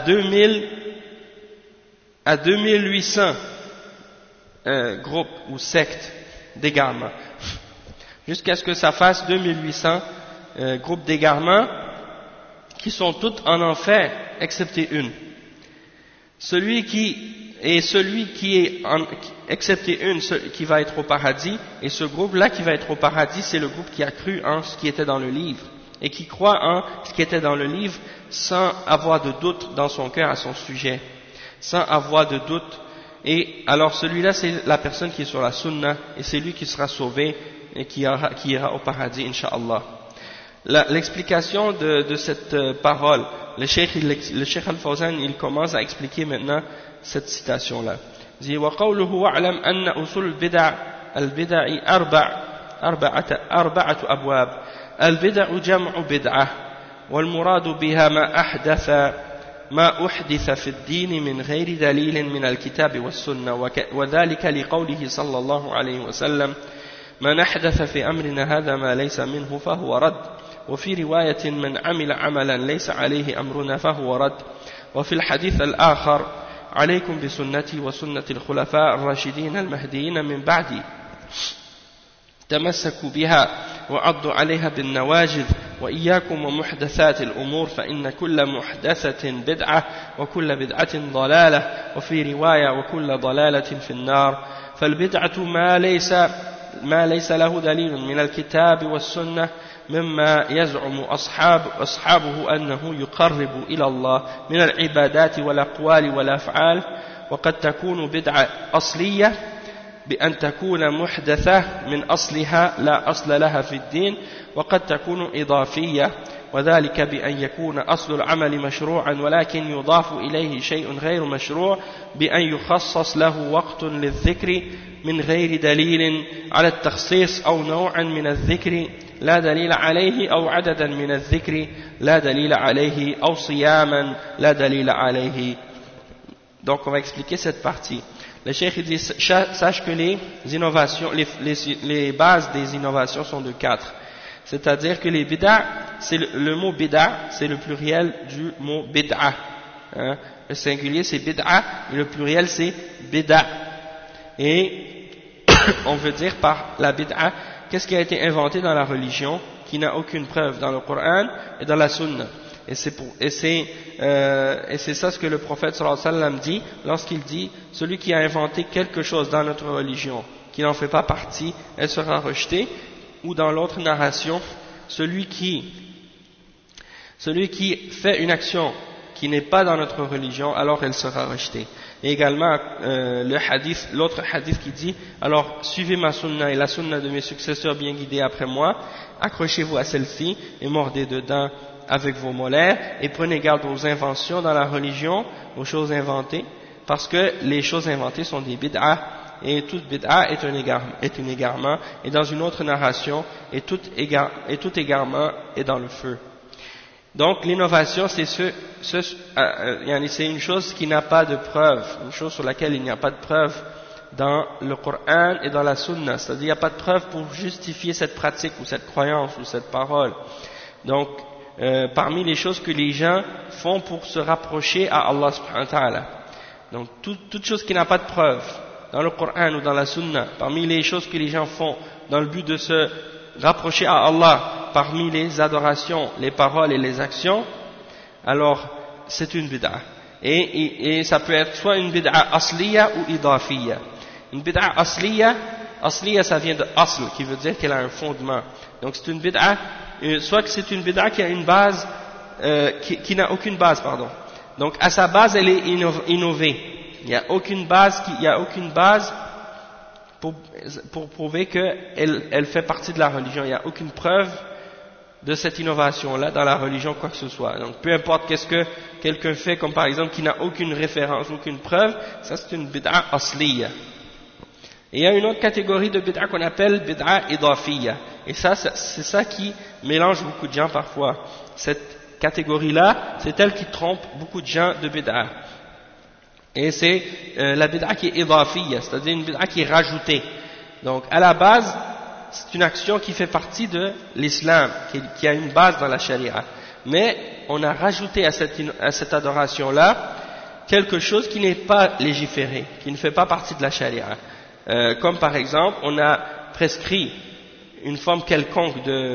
2800 groupes ou sectes d'égarement, jusqu'à ce que ça fasse 2800 groupes d'égarement qui sont toutes en enfer excepté une. Celui qui est excepté une qui va être au paradis, et ce groupe-là qui va être au paradis, c'est le groupe qui a cru en ce qui était dans le livre et qui croit en ce qui était dans le livre sans avoir de doute dans son cœur à son sujet, sans avoir de doute. Et alors celui-là, c'est la personne qui est sur la sunna, et c'est lui qui sera sauvé et qui ira au paradis, incha'Allah. L'explication de cette parole, le Cheikh Al-Fawzan, il commence à expliquer maintenant cette citation-là. Il dit وقوله واعلم أن أصول البدع أربعة أبواب. البدع جمع بدعة، والمراد بها ما أحدث في الدين من غير دليل من الكتاب والسنة، وذلك لقوله صلى الله عليه وسلم من أحدث في أمرنا هذا ما ليس منه فهو رد، وفي رواية من عمل عملا ليس عليه أمرنا فهو رد، وفي الحديث الآخر عليكم بسنتي وسنة الخلفاء الراشدين المهديين من بعدي تمسكوا بها وعضوا عليها بالنواجذ وإياكم ومحدثات الأمور فإن كل محدثة بدعة وكل بدعة ضلالة، وفي رواية وكل ضلالة في النار. فالبدعة ما ليس له دليل من الكتاب والسنة مما يزعم أصحابه أنه يقرب إلى الله من العبادات والأقوال والأفعال، وقد تكون بدعة أصلية بأن تكون محدثة من أصلها لا أصل لها في الدين، وقد تكون إضافية، وذلك بأن يكون أصل العمل مشروعا ولكن يضاف إليه شيء غير مشروع بأن يخصص له وقت للذكر من غير دليل على التخصيص، أو نوعا من الذكر لا دليل عليه، أو عددا من الذكر لا دليل عليه، أو صياما لا دليل عليه. Donc on va expliquer cette partie. Le cheikh dit, sache que les innovations, les bases des innovations sont de 4. C'est-à-dire que les bid'a, le mot bid'a, c'est le pluriel du mot bid'a. Hein? Le singulier c'est bid'a, et le pluriel c'est bid'a. Et on veut dire par la bid'a, qu'est-ce qui a été inventé dans la religion, qui n'a aucune preuve dans le Coran et dans la Sunna. Et c'est ça ce que le prophète sallallahu alayhi wa sallam dit lorsqu'il dit celui qui a inventé quelque chose dans notre religion qui n'en fait pas partie, elle sera rejetée. Ou dans l'autre narration, celui qui fait une action qui n'est pas dans notre religion, alors elle sera rejetée. Et également l'autre hadith qui dit alors suivez ma sunna et la sunna de mes successeurs bien guidés après moi, accrochez-vous à celle-ci et mordez dedans avec vos molaires, et prenez garde aux inventions dans la religion, aux choses inventées, parce que les choses inventées sont des bid'a, et toute bid'a est un égarement, et dans une autre narration, et tout égarement est dans le feu. Donc l'innovation, c'est une chose qui n'a pas de preuve, une chose sur laquelle il n'y a pas de preuve dans le Coran et dans la Sunna, c'est-à-dire il n'y a pas de preuve pour justifier cette pratique ou cette croyance ou cette parole. Donc parmi les choses que les gens font pour se rapprocher à Allah subhanahu wa ta'ala. Donc toute chose qui n'a pas de preuve dans le Coran ou dans la Sunna, parmi les choses que les gens font dans le but de se rapprocher à Allah, parmi les adorations, les paroles et les actions, alors c'est une bid'a. Et ça peut être soit une bid'a asliya ou idafiyya. Une bid'a asliya ça vient de asl, qui veut dire qu'elle a un fondement. Donc c'est une bid'a, soit que c'est une bid'a qui a une base, qui n'a aucune base, pardon. Donc à sa base elle est innovée. Il n'y a aucune base pour prouver qu'elle fait partie de la religion. Il n'y a aucune preuve de cette innovation-là dans la religion, quoi que ce soit. Donc peu importe qu'est-ce que quelqu'un fait, comme par exemple qui n'a aucune référence, aucune preuve, ça c'est une bid'a asliya. Et il y a une autre catégorie de bid'a qu'on appelle bid'a idafiyya. Et ça, c'est ça qui mélange beaucoup de gens parfois. Cette catégorie-là, c'est elle qui trompe beaucoup de gens de bid'a. Et c'est la bid'a qui est idafiyya, c'est-à-dire une bid'a qui est rajoutée. Donc à la base, c'est une action qui fait partie de l'islam, qui a une base dans la charia. Mais on a rajouté à cette adoration-là quelque chose qui n'est pas légiféré, qui ne fait pas partie de la charia. Comme par exemple, on a prescrit une forme quelconque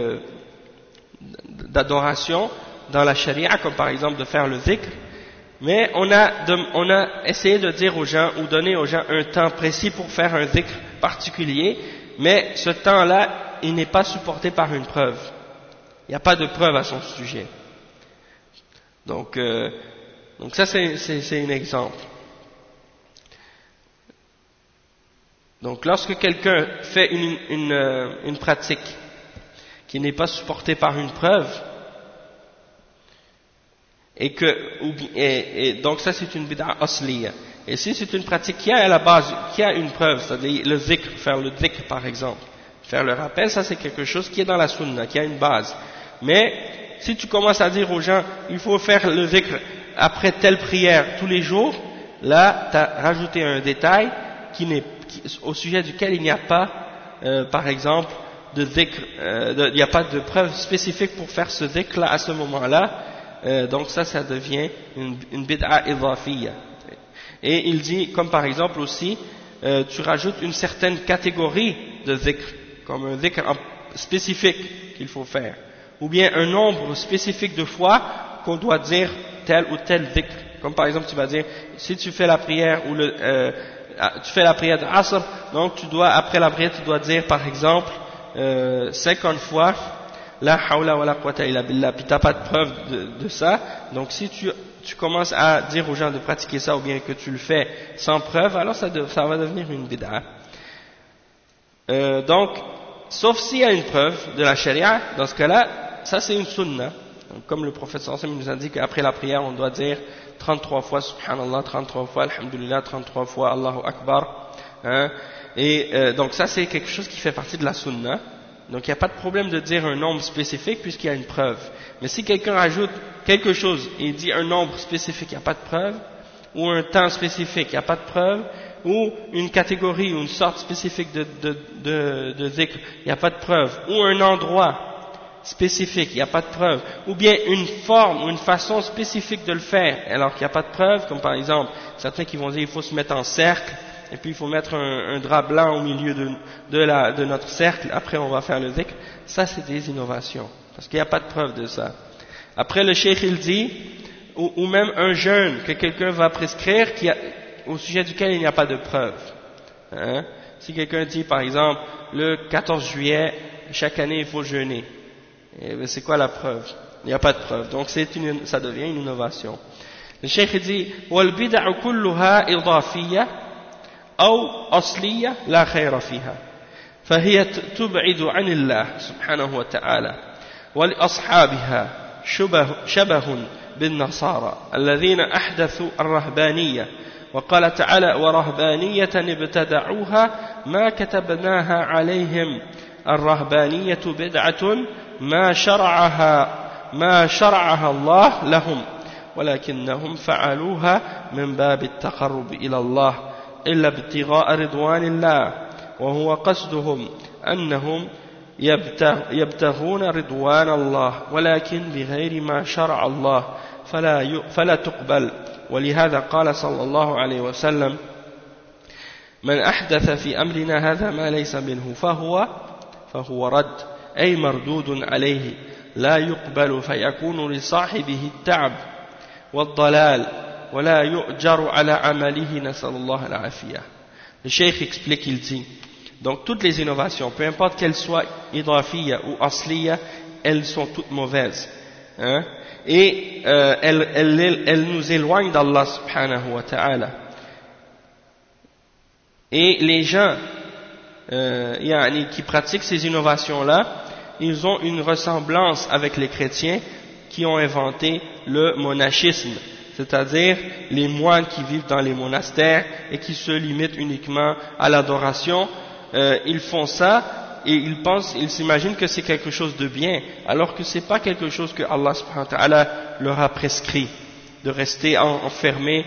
d'adoration dans la charia, comme par exemple de faire le dhikr, mais on a essayé de dire aux gens, ou donner aux gens un temps précis pour faire un dhikr particulier, mais ce temps-là, il n'est pas supporté par une preuve. Il n'y a pas de preuve à son sujet. Donc ça c'est un exemple. Donc lorsque quelqu'un fait une pratique qui n'est pas supportée par une preuve, et donc ça c'est une bid'a asliya. Et si c'est une pratique qui a à la base, qui a une preuve, c'est-à-dire le dhikr, faire le dhikr par exemple, faire le rappel, ça c'est quelque chose qui est dans la sunna, qui a une base. Mais si tu commences à dire aux gens, il faut faire le dhikr après telle prière tous les jours, là tu as rajouté un détail au sujet duquel il n'y a pas, par exemple, de dhikr, il n'y a pas de preuve spécifique pour faire ce dhikr là à ce moment-là, donc ça devient une bid'a idhafiyya. Et il dit, comme par exemple aussi, tu rajoutes une certaine catégorie de dhikr, comme un dhikr spécifique qu'il faut faire, ou bien un nombre spécifique de fois qu'on doit dire tel ou tel dhikr. Comme par exemple, tu vas dire, si tu fais la prière ou tu fais la prière de Asr, donc après la prière, tu dois dire par exemple 50 fois la hawla wa la quwwata illa billah, puis tu n'as pas de preuve de ça. Donc si tu commences à dire aux gens de pratiquer ça, ou bien que tu le fais sans preuve, alors ça va devenir une bid'a. Donc, sauf s'il y a une preuve de la charia, dans ce cas-là, ça c'est une sunna. Donc, comme le prophète sallallahu alayhi wa sallam nous a dit qu'après la prière, on doit dire 33 fois subhanallah, 33 fois alhamdulillah, 33 fois Allahu akbar. Donc ça c'est quelque chose qui fait partie de la sunna. Donc il n'y a pas de problème de dire un nombre spécifique puisqu'il y a une preuve. Mais si quelqu'un rajoute quelque chose et dit un nombre spécifique, il n'y a pas de preuve, ou un temps spécifique, il n'y a pas de preuve, ou une catégorie ou une sorte spécifique de dhikr, il n'y a pas de preuve, ou un endroit spécifique, il n'y a pas de preuve, ou bien une forme ou une façon spécifique de le faire, alors qu'il n'y a pas de preuve, comme par exemple, certains qui vont dire il faut se mettre en cercle, et puis il faut mettre un drap blanc au milieu de notre cercle, après on va faire le dhikr. Ça c'est des innovations, parce qu'il n'y a pas de preuve de ça. Après le cheikh il dit, ou même un jeûne que quelqu'un va prescrire au sujet duquel il n'y a pas de preuve. Si quelqu'un dit par exemple, le 14 juillet, chaque année il faut jeûner, c'est quoi la preuve? Il n'y a pas de preuve, donc ça devient une innovation. Le cheikh dit, وَالْبِدَعُ كُلُّهَا إِضَافِيَّةٌ أو أصلية لا خير فيها فهي تبعد عن الله سبحانه وتعالى ولأصحابها شبه بالنصارى الذين أحدثوا الرهبانية وقال تعالى ورهبانية ابتدعوها ما كتبناها عليهم الرهبانية بدعة ما شرعها الله لهم ولكنهم فعلوها من باب التقرب إلى الله إلا ابتغاء رضوان الله وهو قصدهم أنهم يبتغون رضوان الله ولكن بغير ما شرع الله فلا تقبل ولهذا قال صلى الله عليه وسلم من أحدث في أمرنا هذا ما ليس منه فهو رد أي مردود عليه لا يقبل فيكون لصاحبه التعب والضلال ولا يؤجر على عمله نسأل الله العافية. Le cheikh explique, il dit, donc toutes les innovations, peu importe qu'elles soient idrafiya ou asliya, elles sont toutes mauvaises. Et elles nous éloignent d'Allah subhanahu wa ta'ala. Et les gens qui pratiquent ces innovations-là, ils ont une ressemblance avec les chrétiens qui ont inventé le monachisme, c'est-à-dire les moines qui vivent dans les monastères et qui se limitent uniquement à l'adoration. Ils font ça et ils s'imaginent que c'est quelque chose de bien, alors que c'est pas quelque chose que Allah subhanahu wa ta'ala leur a prescrit, de rester enfermés,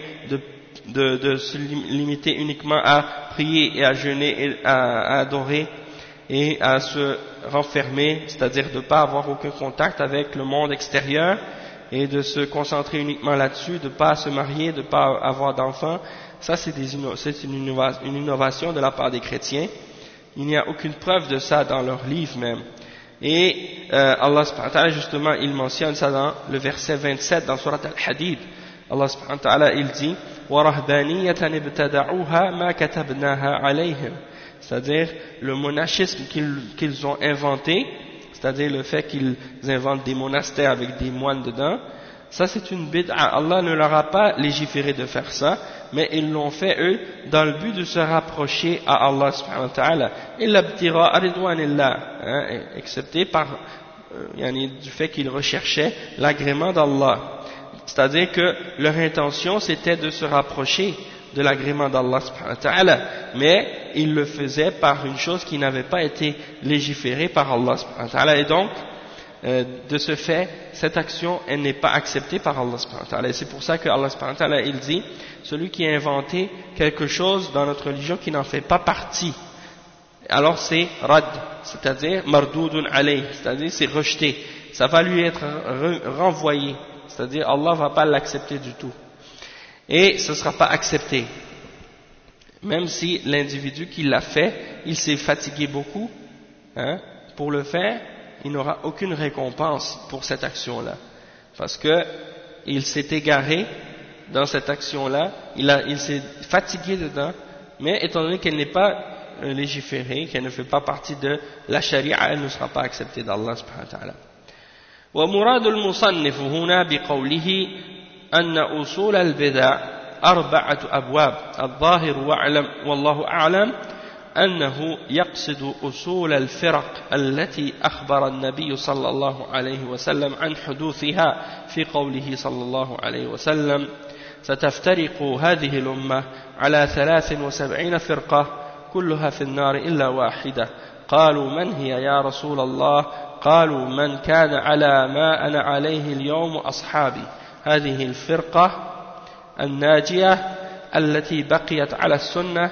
de se limiter uniquement à prier et à jeûner et à adorer et à se renfermer, c'est-à-dire de ne pas avoir aucun contact avec le monde extérieur et de se concentrer uniquement là-dessus, de ne pas se marier, de ne pas avoir d'enfants. Ça, c'est une innovation de la part des chrétiens. Il n'y a aucune preuve de ça dans leur livre même. Et Allah subhanahu wa ta'ala, justement, il mentionne ça dans le verset 27 dans Surat Al-Hadid. Allah subhanahu wa ta'ala, il dit وَرَهْبَانِيَّةً ابْتَدَعُوهَا مَا كَتَبْنَاهَا عَلَيْهِمْ, c'est-à-dire le monachisme qu'ils ont inventé, c'est-à-dire le fait qu'ils inventent des monastères avec des moines dedans. Ça, c'est une bid'a. Allah ne leur a pas légiféré de faire ça, mais ils l'ont fait eux dans le but de se rapprocher à Allah subhanahu wa ta'ala, illa ibtigha'a ridwanillah, excepté par du fait qu'ils recherchaient l'agrément d'Allah. C'est-à-dire que leur intention c'était de se rapprocher de l'agrément d'Allah subhanahu wa ta'ala, mais ils le faisaient par une chose qui n'avait pas été légiférée par Allah subhanahu wa ta'ala, et donc de ce fait, cette action, elle n'est pas acceptée par Allah subhanahu wa ta'ala. Et c'est pour ça que Allah subhanahu wa ta'ala, il dit, celui qui a inventé quelque chose dans notre religion qui n'en fait pas partie, alors c'est rad, c'est-à-dire mardoudun alayh, c'est-à-dire c'est rejeté, ça va lui être renvoyé, c'est-à-dire Allah va pas l'accepter du tout. Et ce ne sera pas accepté. Même si l'individu qui l'a fait, il s'est fatigué beaucoup pour le faire, il n'aura aucune récompense pour cette action-là. Parce que il s'est égaré dans cette action-là, il s'est fatigué dedans, mais étant donné qu'elle n'est pas légiférée, qu'elle ne fait pas partie de la charia, elle ne sera pas acceptée d'Allah subhanahu wa ta'ala. ومراد المصنف هنا بقوله أن أصول البدع 4 أبواب الظاهر والله أعلم أنه يقصد أصول الفرق التي أخبر النبي صلى الله عليه وسلم عن حدوثها في قوله صلى الله عليه وسلم ستفترق هذه الأمة على 73 فرقة كلها في النار إلا واحدة قالوا من هي يا رسول الله قالوا من كان على ما أنا عليه اليوم أصحابي هذه الفرقة الناجية التي بقيت على السنة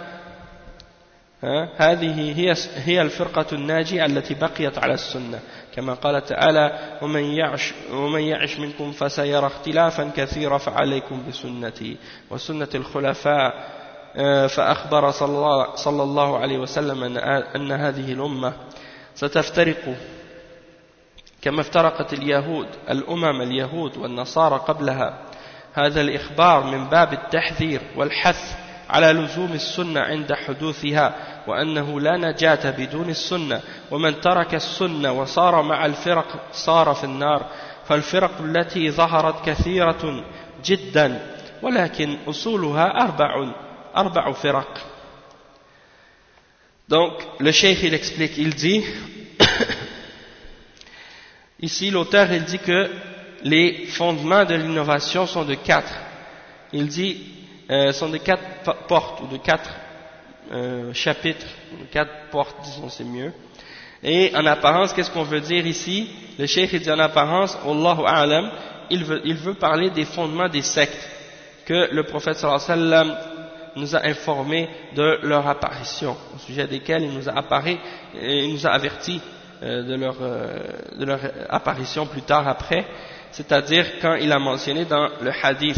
هذه هي الفرقة الناجية التي بقيت على السنة كما قال تعالى ومن يعش منكم فسيرى اختلافا كثيرا فعليكم بسنتي وسنة الخلفاء فأخبر صلى الله عليه وسلم أن هذه الأمة ستفترق كما افترقت اليهود والنصارى قبلها هذا الإخبار من باب التحذير والحث على لزوم السنة عند حدوثها وأنه لا نجاة بدون السنة ومن ترك السنة وصار مع الفرق صار في النار فالفرق التي ظهرت كثيرة جدا ولكن أصولها 4 فرق. Donc le cheikh il explique, il dit ici l'auteur il dit que les fondements de l'innovation sont de 4. Il dit sont de 4 portes ou de 4 chapitres, de 4 portes disons c'est mieux. Et en apparence qu'est-ce qu'on veut dire ici? Le cheikh il dit en apparence Allahu a'lam, il veut parler des fondements des sectes que le prophète sallallahu alayhi wa sallam nous a informé de leur apparition, au sujet desquels il nous a averti de leur apparition plus tard après, c'est-à-dire quand il a mentionné dans le hadith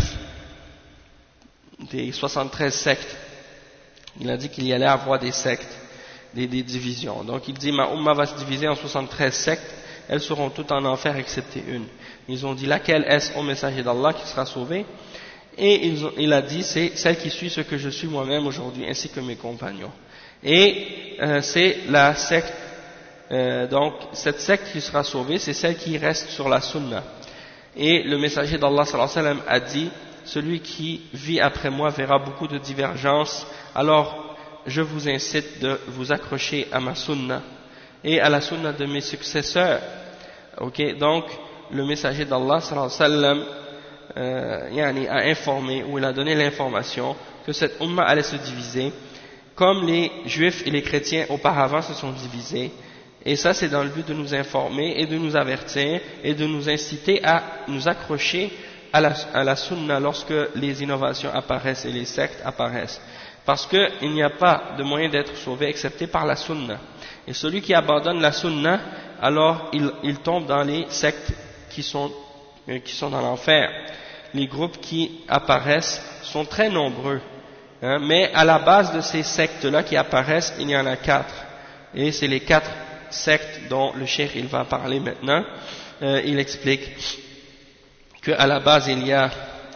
des 73 sectes, il a dit qu'il y allait avoir des sectes, des divisions. Donc il dit ma umma va se diviser en 73 sectes, elles seront toutes en enfer excepté une. Ils ont dit laquelle est-ce au messager d'Allah qui sera sauvé? Et il a dit c'est celle qui suit ce que je suis moi-même aujourd'hui ainsi que mes compagnons. Et c'est la secte, donc cette secte qui sera sauvée c'est celle qui reste sur la sunna. Et le messager d'Allah sallallahu alayhi wa sallam a dit celui qui vit après moi verra beaucoup de divergences, alors je vous incite de vous accrocher à ma sunna et à la sunna de mes successeurs. Ok, donc le messager d'Allah sallallahu alayhi wa sallam a informé, ou il a donné l'information que cette umma allait se diviser comme les juifs et les chrétiens auparavant se sont divisés, et ça c'est dans le but de nous informer et de nous avertir et de nous inciter à nous accrocher à la sunna lorsque les innovations apparaissent et les sectes apparaissent, parce qu'il n'y a pas de moyen d'être sauvé excepté par la sunna. Et celui qui abandonne la sunna, alors il tombe dans les sectes qui sont dans l'enfer. Les groupes qui apparaissent sont très nombreux, hein, mais à la base de ces sectes-là qui apparaissent, il y en a 4. Et c'est les 4 sectes dont le cheikh il va parler maintenant. Il explique qu'à la base il y a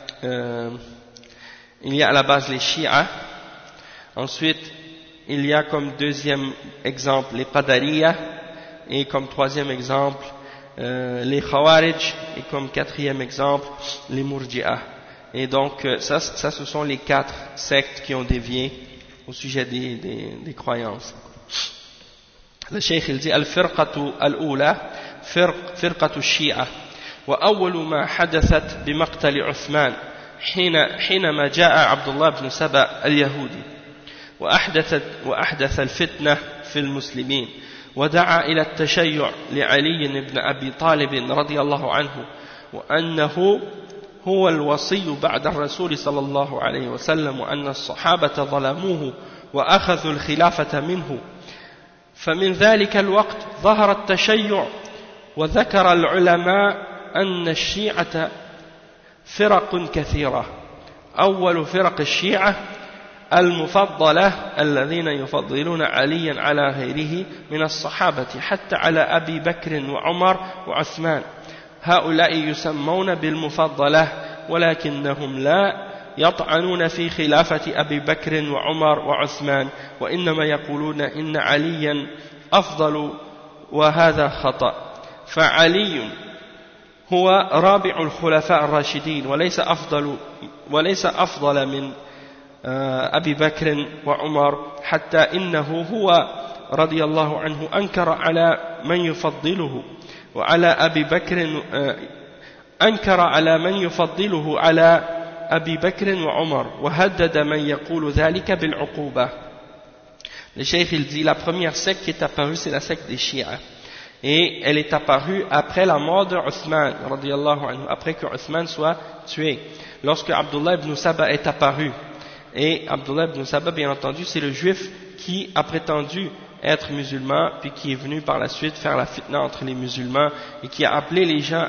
à la base les Shia. Ensuite, il y a comme deuxième exemple les Qadariyah, et comme troisième exemple les Khawarij, et comme quatrième exemple les Murji'ah. Et donc ça ce sont les 4 sectes qui ont dévié au sujet des croyances. Le cheikh il dit al-firqatu al-ula firqatu al-shi'a wa awwalu ma hadathat bi maqtali Uthman حينما جاء عبد الله بن سبأ اليهودي وأحدث الفتنة في المسلمين ودعا إلى التشيع لعلي بن أبي طالب رضي الله عنه وأنه هو الوصي بعد الرسول صلى الله عليه وسلم وأن الصحابة ظلموه وأخذوا الخلافة منه. فمن ذلك الوقت ظهر التشيع، وذكر العلماء أن الشيعة فرق كثيرة. أول فرق الشيعة المفضلة الذين يفضلون عليا على غيره من الصحابة حتى على أبي بكر وعمر وعثمان. هؤلاء يسمون بالمفضلة ولكنهم لا يطعنون في خلافة أبي بكر وعمر وعثمان، وإنما يقولون إن عليا أفضل، وهذا خطأ. فعلي هو رابع الخلفاء الراشدين وليس أفضل من أبي بكر وعمر، حتى إنه هو رضي الله عنه أنكر على من يفضله وعلى أبي بكر أنكر على من يفضله على أبي بكر وعمر وهدد من يقول ذلك بالعقوبة. Le cheikh il dit la première secte qui est apparue c'est la secte des Shia, et elle est apparue après la mort de Uthman radiyallahu anhu, après que Uthman soit tué, lorsque Abdullah ibn Saba est apparu. Et Abdullah ibn Saba, bien entendu, c'est le juif qui a prétendu être musulman, puis qui est venu par la suite faire la fitna entre les musulmans, et qui a appelé les gens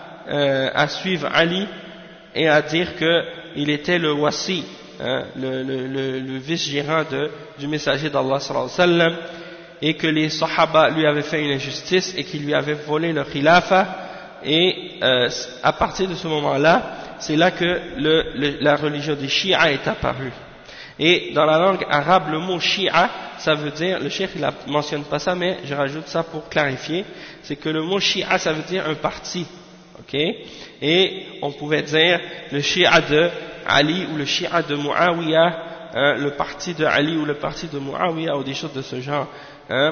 à suivre Ali et à dire qu'il était le wasi, hein, le vice-gérant du messager d'Allah sallallahu alayhi wa sallam, et que les sahaba lui avaient fait une injustice et qu'ils lui avaient volé le khilafa. Et à partir de ce moment-là, c'est là que la religion des Shia est apparue. Et dans la langue arabe, le mot Shia, ça veut dire, le cheikh il ne mentionne pas ça, mais je rajoute ça pour clarifier, c'est que le mot Shia, ça veut dire un parti. Okay? Et on pouvait dire le Shia de Ali ou le Shia de Muawiyah, hein, le parti de Ali ou le parti de Muawiyah, ou des choses de ce genre. Hein.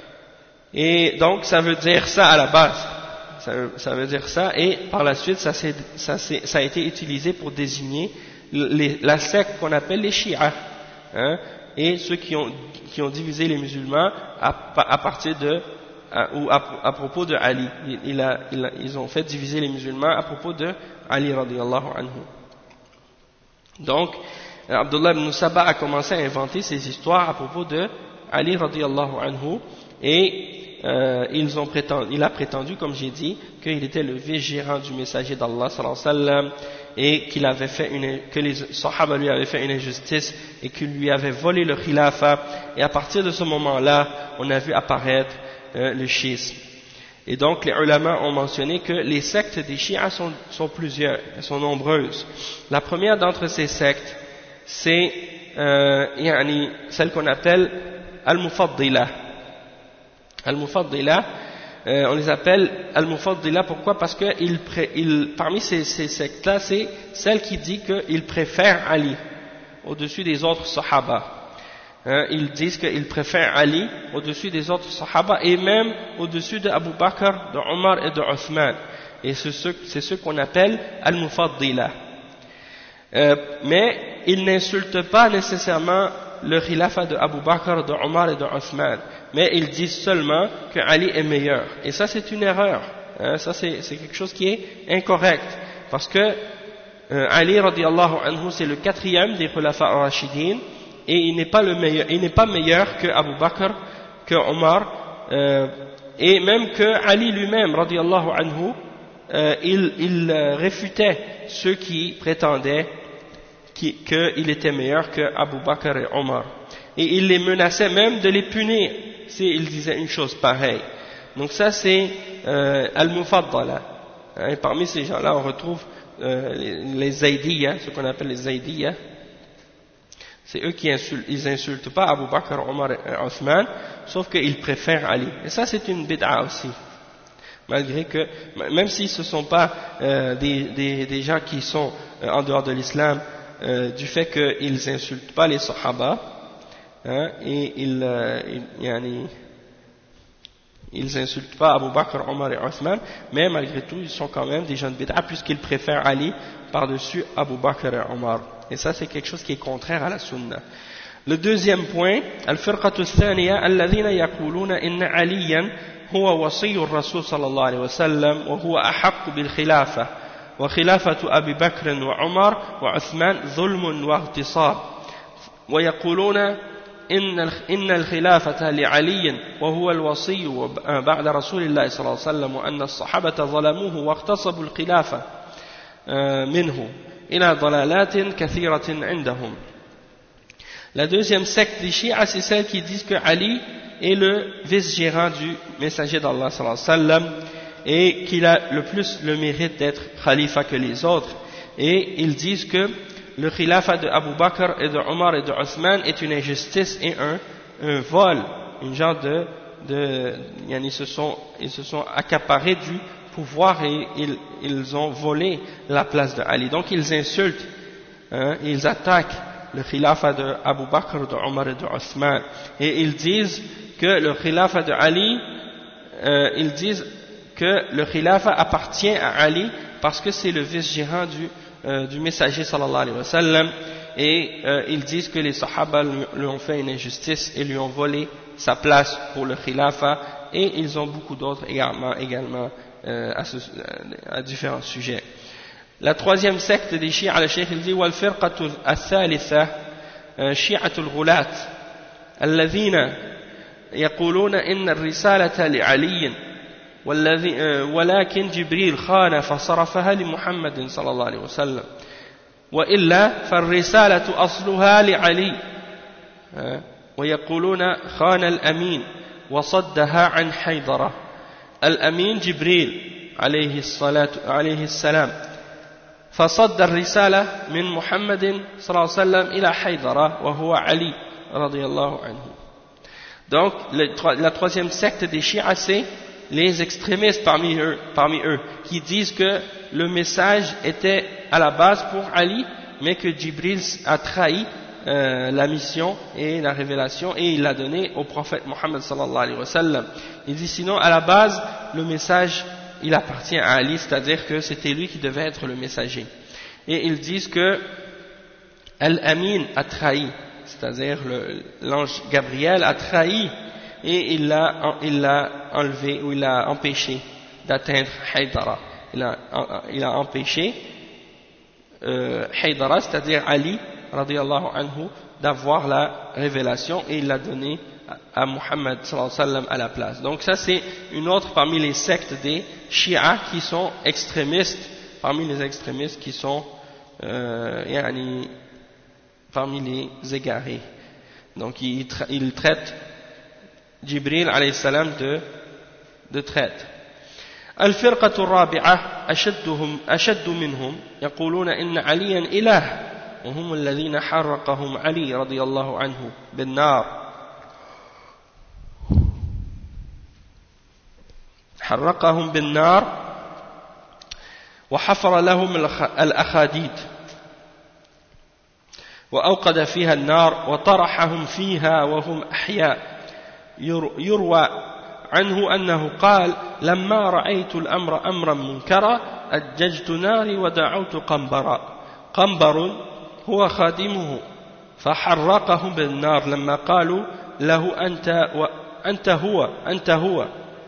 Et donc ça veut dire ça à la base. Ça veut dire ça, et par la suite ça a été utilisé pour désigner la secte qu'on appelle les Shia, hein, et ceux qui ont divisé les musulmans à partir de ou à propos de Ali. Ils ont fait diviser les musulmans à propos de Ali radiyallahu anhu. Donc Abdullah ibn Saba a commencé à inventer ces histoires à propos de Ali radiyallahu anhu, et il a prétendu, comme j'ai dit, qu'il était le vice-gérant du messager d'Allah sallallahu alayhi wa sallam, et que les sahaba lui avaient fait une injustice et qu'il lui avait volé le khilafa. Et à partir de ce moment-là, on a vu apparaître le schisme. Et donc les ulama ont mentionné que les sectes des Shia sont plusieurs, elles sont nombreuses. La première d'entre ces sectes, c'est celle qu'on appelle Al-Mufaddila. Al-Mufaddila, on les appelle Al-Mufaddila, pourquoi? Parce que parmi ces sectes-là, c'est celle qui dit qu'ils préfèrent Ali au-dessus des autres Sahaba. Ils disent qu'ils préfèrent Ali au-dessus des autres Sahaba, et même au-dessus de Abu Bakr, de Omar et de Uthman. Et c'est ce qu'on appelle Al-Mufaddila. Mais ils n'insultent pas nécessairement le khilafa de Abu Bakr, de Omar et de Uthman, mais ils disent seulement que Ali est meilleur. Et ça c'est une erreur, hein, ça c'est quelque chose qui est incorrect, parce que Ali radiyallahu anhu c'est le 4e des khulafa ar-rashidin, et il n'est pas meilleur que Abu Bakr, que Omar, et même que Ali lui-même, radiyallahu anhu, il réfutait ceux qui prétendaient qu'il était meilleur que Abu Bakr et Omar. Et il les menaçait même de les punir s'ils disaient une chose pareille. Donc ça c'est Al-Mufaddala. Et parmi ces gens-là on retrouve les Zaydiyya, ce qu'on appelle les Zaydiyya. C'est eux qui insultent pas Abu Bakr, Omar et Othman, sauf qu'ils préfèrent Ali. Et ça c'est une bid'a aussi. Malgré que, même si ce ne sont pas des gens qui sont en dehors de l'islam, du fait qu'ils n'insultent pas les Sahaba, et ils insultent pas Abu Bakr, Omar et Othman, mais malgré tout ils sont quand même des gens de bid'a puisqu'ils préfèrent Ali par-dessus Abu Bakr et Omar. Et ça c'est quelque chose qui est contraire à la sunna. Le deuxième point, al-firqatu thaniya alladhina yaquluna inna aliyan هو وصي الرسول صلى الله عليه وسلم وهو أحق بالخلافة وخلافة أبي بكر وعمر وعثمان ظلم واغتصاب ويقولون إن الخلافة لعلي وهو الوصي بعد رسول الله صلى الله عليه وسلم وأن الصحابة ظلموه واغتصبوا الخلافة منه إلى ضلالات كثيرة عندهم. La deuxième secte des Chiites, c'est celle qui disent que Ali est le vice-gérant du messager d'Allah sallallahu alayhi wa sallam et qu'il a le plus le mérite d'être khalifa que les autres. Et ils disent que le khilafa de Abu Bakr et de Omar et de Othman est une injustice et un vol, une genre ils se sont accaparés du pouvoir et ils ont volé la place de Ali. Donc ils insultent, ils attaquent le khilafa de Abu Bakr, de Omar et de Othman. Et ils disent que le khilafa de Ali, ils disent que le khilafa appartient à Ali parce que c'est le vice-gérant du messager sallallahu alayhi wa sallam. Et ils disent que les sahaba lui ont fait une injustice et lui ont volé sa place pour le khilafa. Et ils ont beaucoup d'autres également à différents sujets. La troisième secte des Chiites, le Cheikh il dit والفرقة الثالثة شيعة الغلاة الذين يقولون إن الرسالة لعلي ولكن جبريل خان فصرفها لمحمد صلى الله عليه وسلم وإلا فالرسالة أصلها لعلي ويقولون خان الأمين وصدها عن حيدرة الأمين جبريل عليه السلام فصد الرسالة من محمد صلى الله عليه وسلم إلى حيدرة وهو علي رضي الله عنه. Donc la troisième secte des Chiites, c'est les extrémistes parmi eux qui disent que le message était à la base pour Ali mais que Jibril a trahi la mission et la révélation et il l'a donné au prophète Mohammed sallallahu alayhi wa sallam. Il dit sinon à la base le message il appartient à Ali, c'est-à-dire que c'était lui qui devait être le messager. Et ils disent que Al-Amin a trahi, c'est-à-dire l'ange Gabriel a trahi et il l'a enlevé ou il l'a empêché d'atteindre Haydara. Il a empêché Haydara, c'est-à-dire Ali radiyallahu anhu, d'avoir la révélation et il l'a donné à Muhammad sallallahu alayhi wa sallam à la place. Donc ça c'est une autre parmi les sectes des Chiites qui sont extrémistes, parmi les extrémistes qui sont parmi les égarés. Donc ils traitent Jibril alayhi salam de traître. الفرقة الرابعة أشد منهم يقولون إن عليا إله وهم الذين حرقهم علي رضي الله عنه بالنار حرقهم بالنار وحفر لهم الأخاديد وأوقد فيها النار وطرحهم فيها وهم أحياء يروى عنه أنه قال لما رأيت الأمر أمرا منكرا أججت ناري ودعوت قنبر هو خادمه فحرقهم بالنار لما قالوا له أنت هو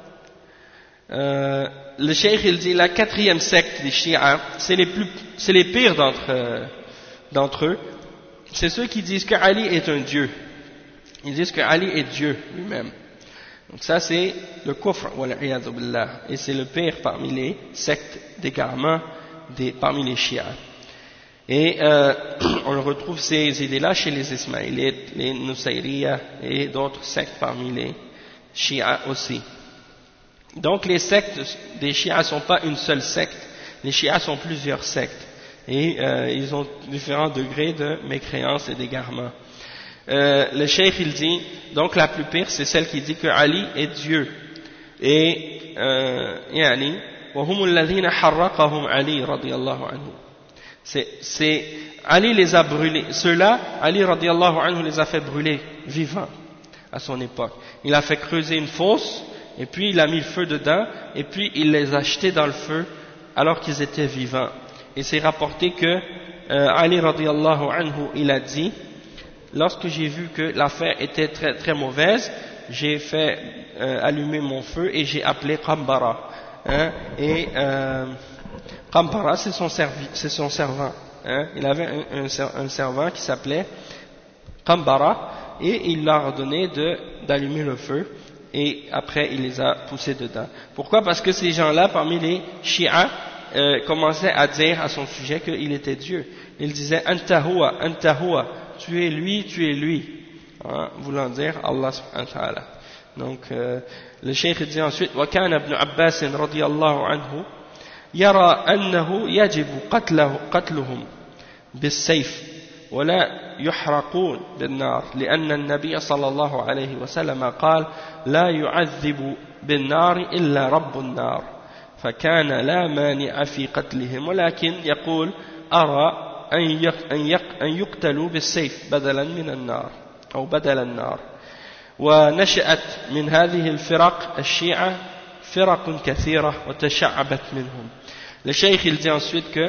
le cheikh il dit la quatrième secte des Chiites, c'est les pires d'entre eux c'est ceux qui disent que Ali est un Dieu. Ils disent que Ali est Dieu lui-même. Donc ça c'est le kufr, wal'iyadhu billah. Et c'est le pire parmi les sectes d'égarement parmi les chiites. Et on retrouve ces idées-là chez les Ismaélites, les Nusayriya et d'autres sectes parmi les chiites aussi. Donc les sectes des chiites ne sont pas une seule secte, les chiites sont plusieurs sectes et ils ont différents degrés de mécréance et d'égarement. Le cheikh il dit, donc la plus pire c'est celle qui dit que Ali est Dieu et yani وهم الذين حرقهم علي رضي الله عنه. C'est Ali les a brûlés. Ceux-là, Ali radiallahu anhu les a fait brûler vivants à son époque. Il a fait creuser une fosse et puis il a mis le feu dedans et puis il les a jetés dans le feu alors qu'ils étaient vivants. Et c'est rapporté que Ali radiallahu anhu il a dit, lorsque j'ai vu que l'affaire était très très mauvaise, j'ai fait allumer mon feu et j'ai appelé Qambara. Hein, et Qambara c'est son servant. Hein, il avait un servant qui s'appelait Qambara et il leur a ordonné d'allumer le feu et après il les a poussés dedans. Pourquoi? Parce que ces gens-là parmi les chiites commençaient à dire à son sujet qu'il était Dieu. Ils disaient Anta huwa, tu es lui, hein, voulant dire Allah subhanahu wa ta'ala. Donc le cheikh dit ensuite وكان ابن عباس رضي الله عنه يرى أنه يجب قتلهم بالسيف ولا يحرقون بالنار لأن النبي صلى الله عليه وسلم قال لا يعذب بالنار إلا رب النار فكان لا مانع في قتلهم ولكن يقول أرى أن يقتلوا بالسيف بدلا من النار أو بدل النار. ونشأت من هذه الفرق الشيعة فرق كثيرة وتشعبت منهم. Le cheikh il dit ensuite que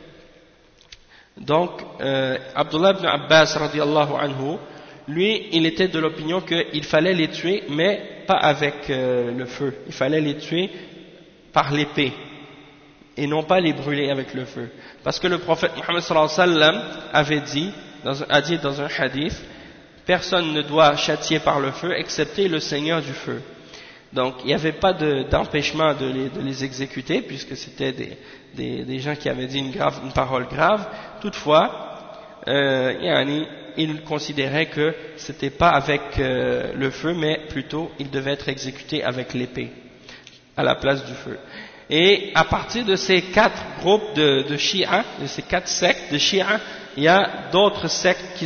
donc Abdullah ibn Abbas radiallahu anhu, lui il était de l'opinion qu'il fallait les tuer mais pas avec le feu, il fallait les tuer par l'épée et non pas les brûler avec le feu, parce que le prophète Muhammad sallallahu alayhi wa sallam a dit dans un hadith, personne ne doit châtier par le feu excepté le Seigneur du feu. Donc il n'y avait pas d'empêchement de les exécuter puisque c'était des gens qui avaient dit une parole grave. Toutefois, ils considéraient que c'était pas avec le feu mais plutôt ils devaient être exécutés avec l'épée à la place du feu. Et à partir de ces 4 groupes de chiites, de ces 4 sectes de chiites, il y a d'autres sectes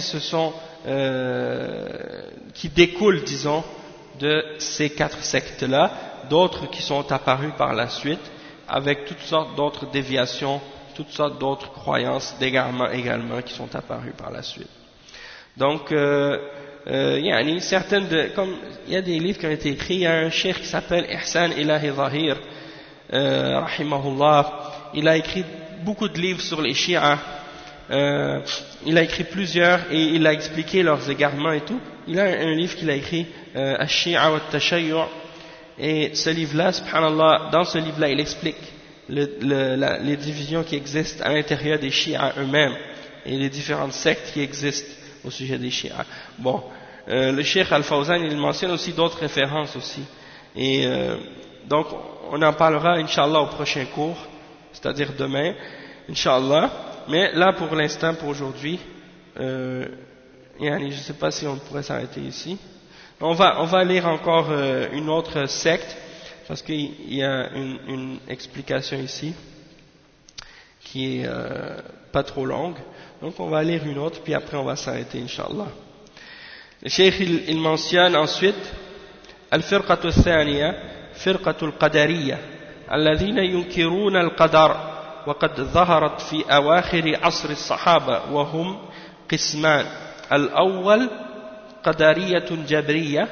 qui découlent, disons, de ces 4 sectes-là, d'autres qui sont apparues par la suite, avec toutes sortes d'autres déviations, toutes sortes d'autres croyances d'égarement également qui sont apparues par la suite. Donc, il y a des livres qui ont été écrits, il y a un cheikh qui s'appelle Ihsan Ilahi Zahir, rahimahullah, il a écrit beaucoup de livres sur les chiites. Il a écrit plusieurs et il a expliqué leurs égarements et tout. Il a un livre qu'il a écrit, Ash-Shi'a wa Tashayyu', et ce livre-là, subhanallah, dans ce livre-là, il explique les divisions qui existent à l'intérieur des chiites eux-mêmes et les différentes sectes qui existent au sujet des chiites. Bon, le Cheikh Al-Fawzan, il mentionne aussi d'autres références aussi. Et donc, on en parlera, Inch'Allah, au prochain cours, c'est-à-dire demain, Inch'Allah. Mais là, pour l'instant, pour aujourd'hui, je ne sais pas si on pourrait s'arrêter ici. On va lire encore une autre secte, parce qu'il y a une explication ici qui est pas trop longue. Donc on va lire une autre, puis après on va s'arrêter, Inch'Allah. Le cheikh il mentionne ensuite Al-Firqatu al-Thaniya, Firqatu al-Qadariyya, alladhina yunkiruna al-Qadar. وقد ظهرت في أواخر عصر الصحابة وهم قسمان. الأول قدرية جبرية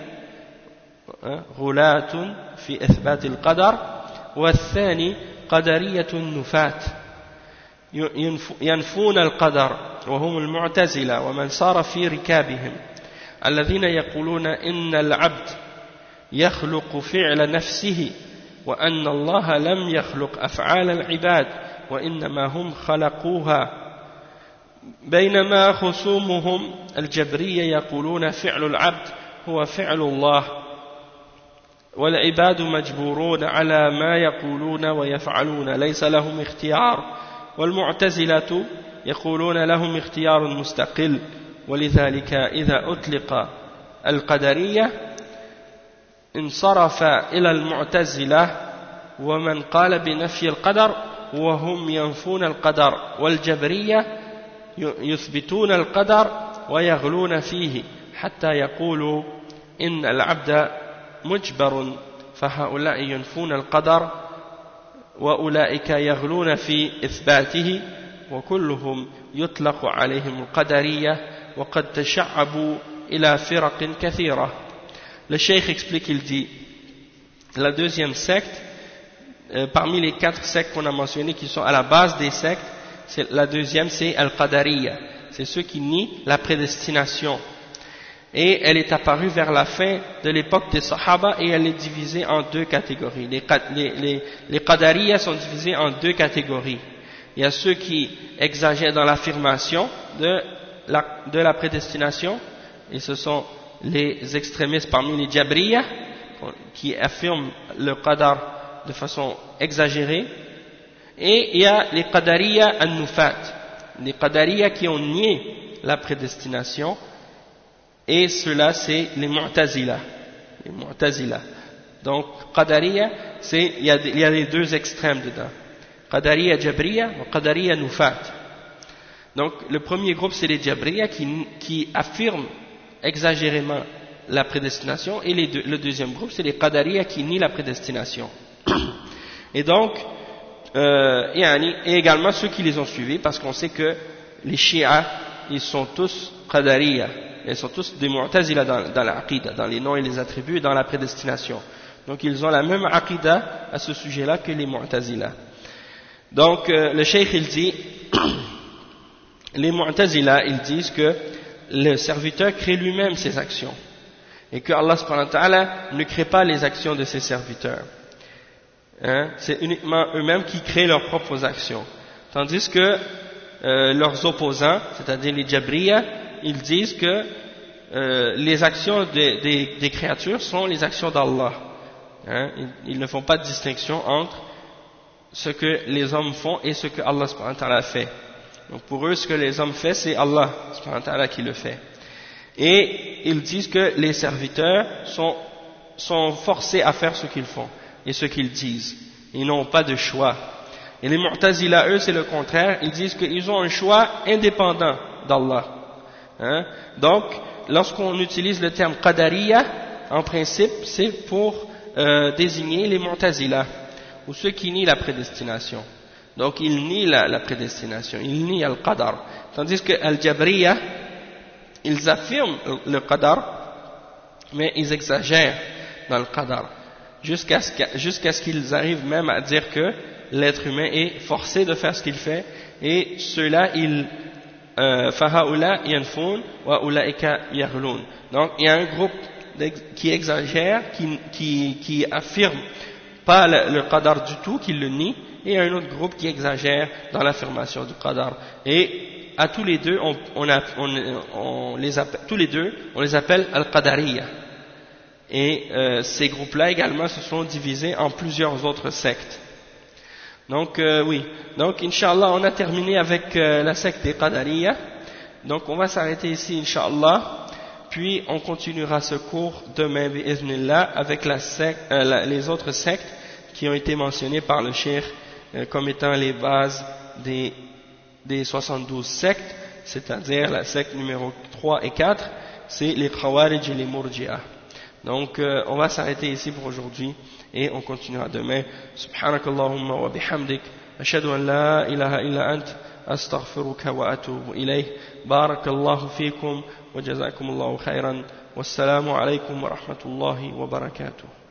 غلاة في إثبات القدر، والثاني قدرية نفاة ينفون القدر وهم المعتزلة ومن صار في ركابهم الذين يقولون إن العبد يخلق فعل نفسه وأن الله لم يخلق أفعال العباد وإنما هم خلقوها بينما خصومهم الجبرية يقولون فعل العبد هو فعل الله والعباد مجبورون على ما يقولون ويفعلون ليس لهم اختيار والمعتزلة يقولون لهم اختيار مستقل ولذلك إذا أطلق القدرية انصرف إلى المعتزلة ومن قال بنفي القدر وهم ينفون القدر والجبرية يثبتون القدر ويغلون فيه حتى يقولوا إن العبد مجبر فهؤلاء ينفون القدر وأولئك يغلون في إثباته وكلهم يطلق عليهم القدرية وقد تشعبوا إلى فرق كثيرة. Le cheikh explique, il dit, la deuxième secte, parmi les 4 sectes qu'on a mentionnées qui sont à la base des sectes, la deuxième c'est Al-Qadariya, c'est ceux qui nient la prédestination. Et elle est apparue vers la fin de l'époque des Sahaba et elle est divisée en 2 catégories. Les Qadariya sont divisés en 2 catégories. Il y a ceux qui exagèrent dans l'affirmation de la prédestination, et ce sont les extrémistes parmi les Jabriya qui affirment le Qadar de façon exagérée, et il y a les Qadariya an-Nufat, les Qadariya qui ont nié la prédestination, et ceux-là c'est les Mu'tazila. Les Mu'tazila. Donc Qadariya, il y a les 2 extrêmes dedans. Qadariya Jabriya ou Qadariya Nufat. Donc le premier groupe c'est les Jabriya qui affirment exagérément la prédestination, et le deuxième groupe c'est les Qadariya qui nient la prédestination. Et donc et également ceux qui les ont suivis, parce qu'on sait que les Shia ils sont tous Qadariya, ils sont tous des Mu'tazila dans l'aqida, dans les noms et les attributs et dans la prédestination. Donc ils ont la même aqida à ce sujet-là que les Mu'tazila. Donc le cheikh il dit les Mu'tazila ils disent que le serviteur crée lui-même ses actions et que Allah subhanahu wa ta'ala ne crée pas les actions de ses serviteurs, hein? C'est uniquement eux-mêmes qui créent leurs propres actions, tandis que leurs opposants, c'est-à-dire les Jabriya, ils disent que les actions des créatures sont les actions d'Allah, hein? Ils ne font pas de distinction entre ce que les hommes font et ce que Allah subhanahu wa ta'ala fait. Donc pour eux, ce que les hommes font, c'est Allah subhanahu wa ta'ala qui le fait. Et ils disent que les serviteurs sont forcés à faire ce qu'ils font et ce qu'ils disent. Ils n'ont pas de choix. Et les Mu'tazila, eux, c'est le contraire. Ils disent qu'ils ont un choix indépendant d'Allah, hein? Donc, lorsqu'on utilise le terme Qadariya, en principe, c'est pour désigner les Mu'tazila, ou ceux qui nient la prédestination. Donc ils nient la prédestination, ils nient al-Qadar. Tandis que al-Jabriya, ils affirment le Qadar, mais ils exagèrent dans le Qadar, jusqu'à ce qu'ils arrivent même à dire que l'être humain est forcé de faire ce qu'il fait, et ceux-là, ils fahaoula yanfoun wa ulaika yaghloun. Donc il y a un groupe qui exagère, qui affirme pas le Qadar du tout, qui le nie, et un autre groupe qui exagère dans l'affirmation du Qadar. Et à tous les deux, on les appelle Al-Qadariya. Et ces groupes-là également se sont divisés en plusieurs autres sectes. Donc oui, donc Inch'Allah, on a terminé avec la secte des Qadariya. Donc on va s'arrêter ici Inch'Allah, puis on continuera ce cours demain bi'iznillah avec les autres sectes qui ont été mentionnées par le cheikh comme étant les bases des 72 sectes, c'est-à-dire la secte numéro 3 et 4, c'est les Khawarij et les Murji'ah. Donc on va s'arrêter ici pour aujourd'hui et on continuera demain. Subhanakallahumma wa bihamdik, ashhadu an la ilaha illa ant, astaghfiruka wa atubu ilayh. Barakallahu fikum wa jazakumullahu khairan. Wassalamu alaykum wa rahmatullahi wa barakatuh.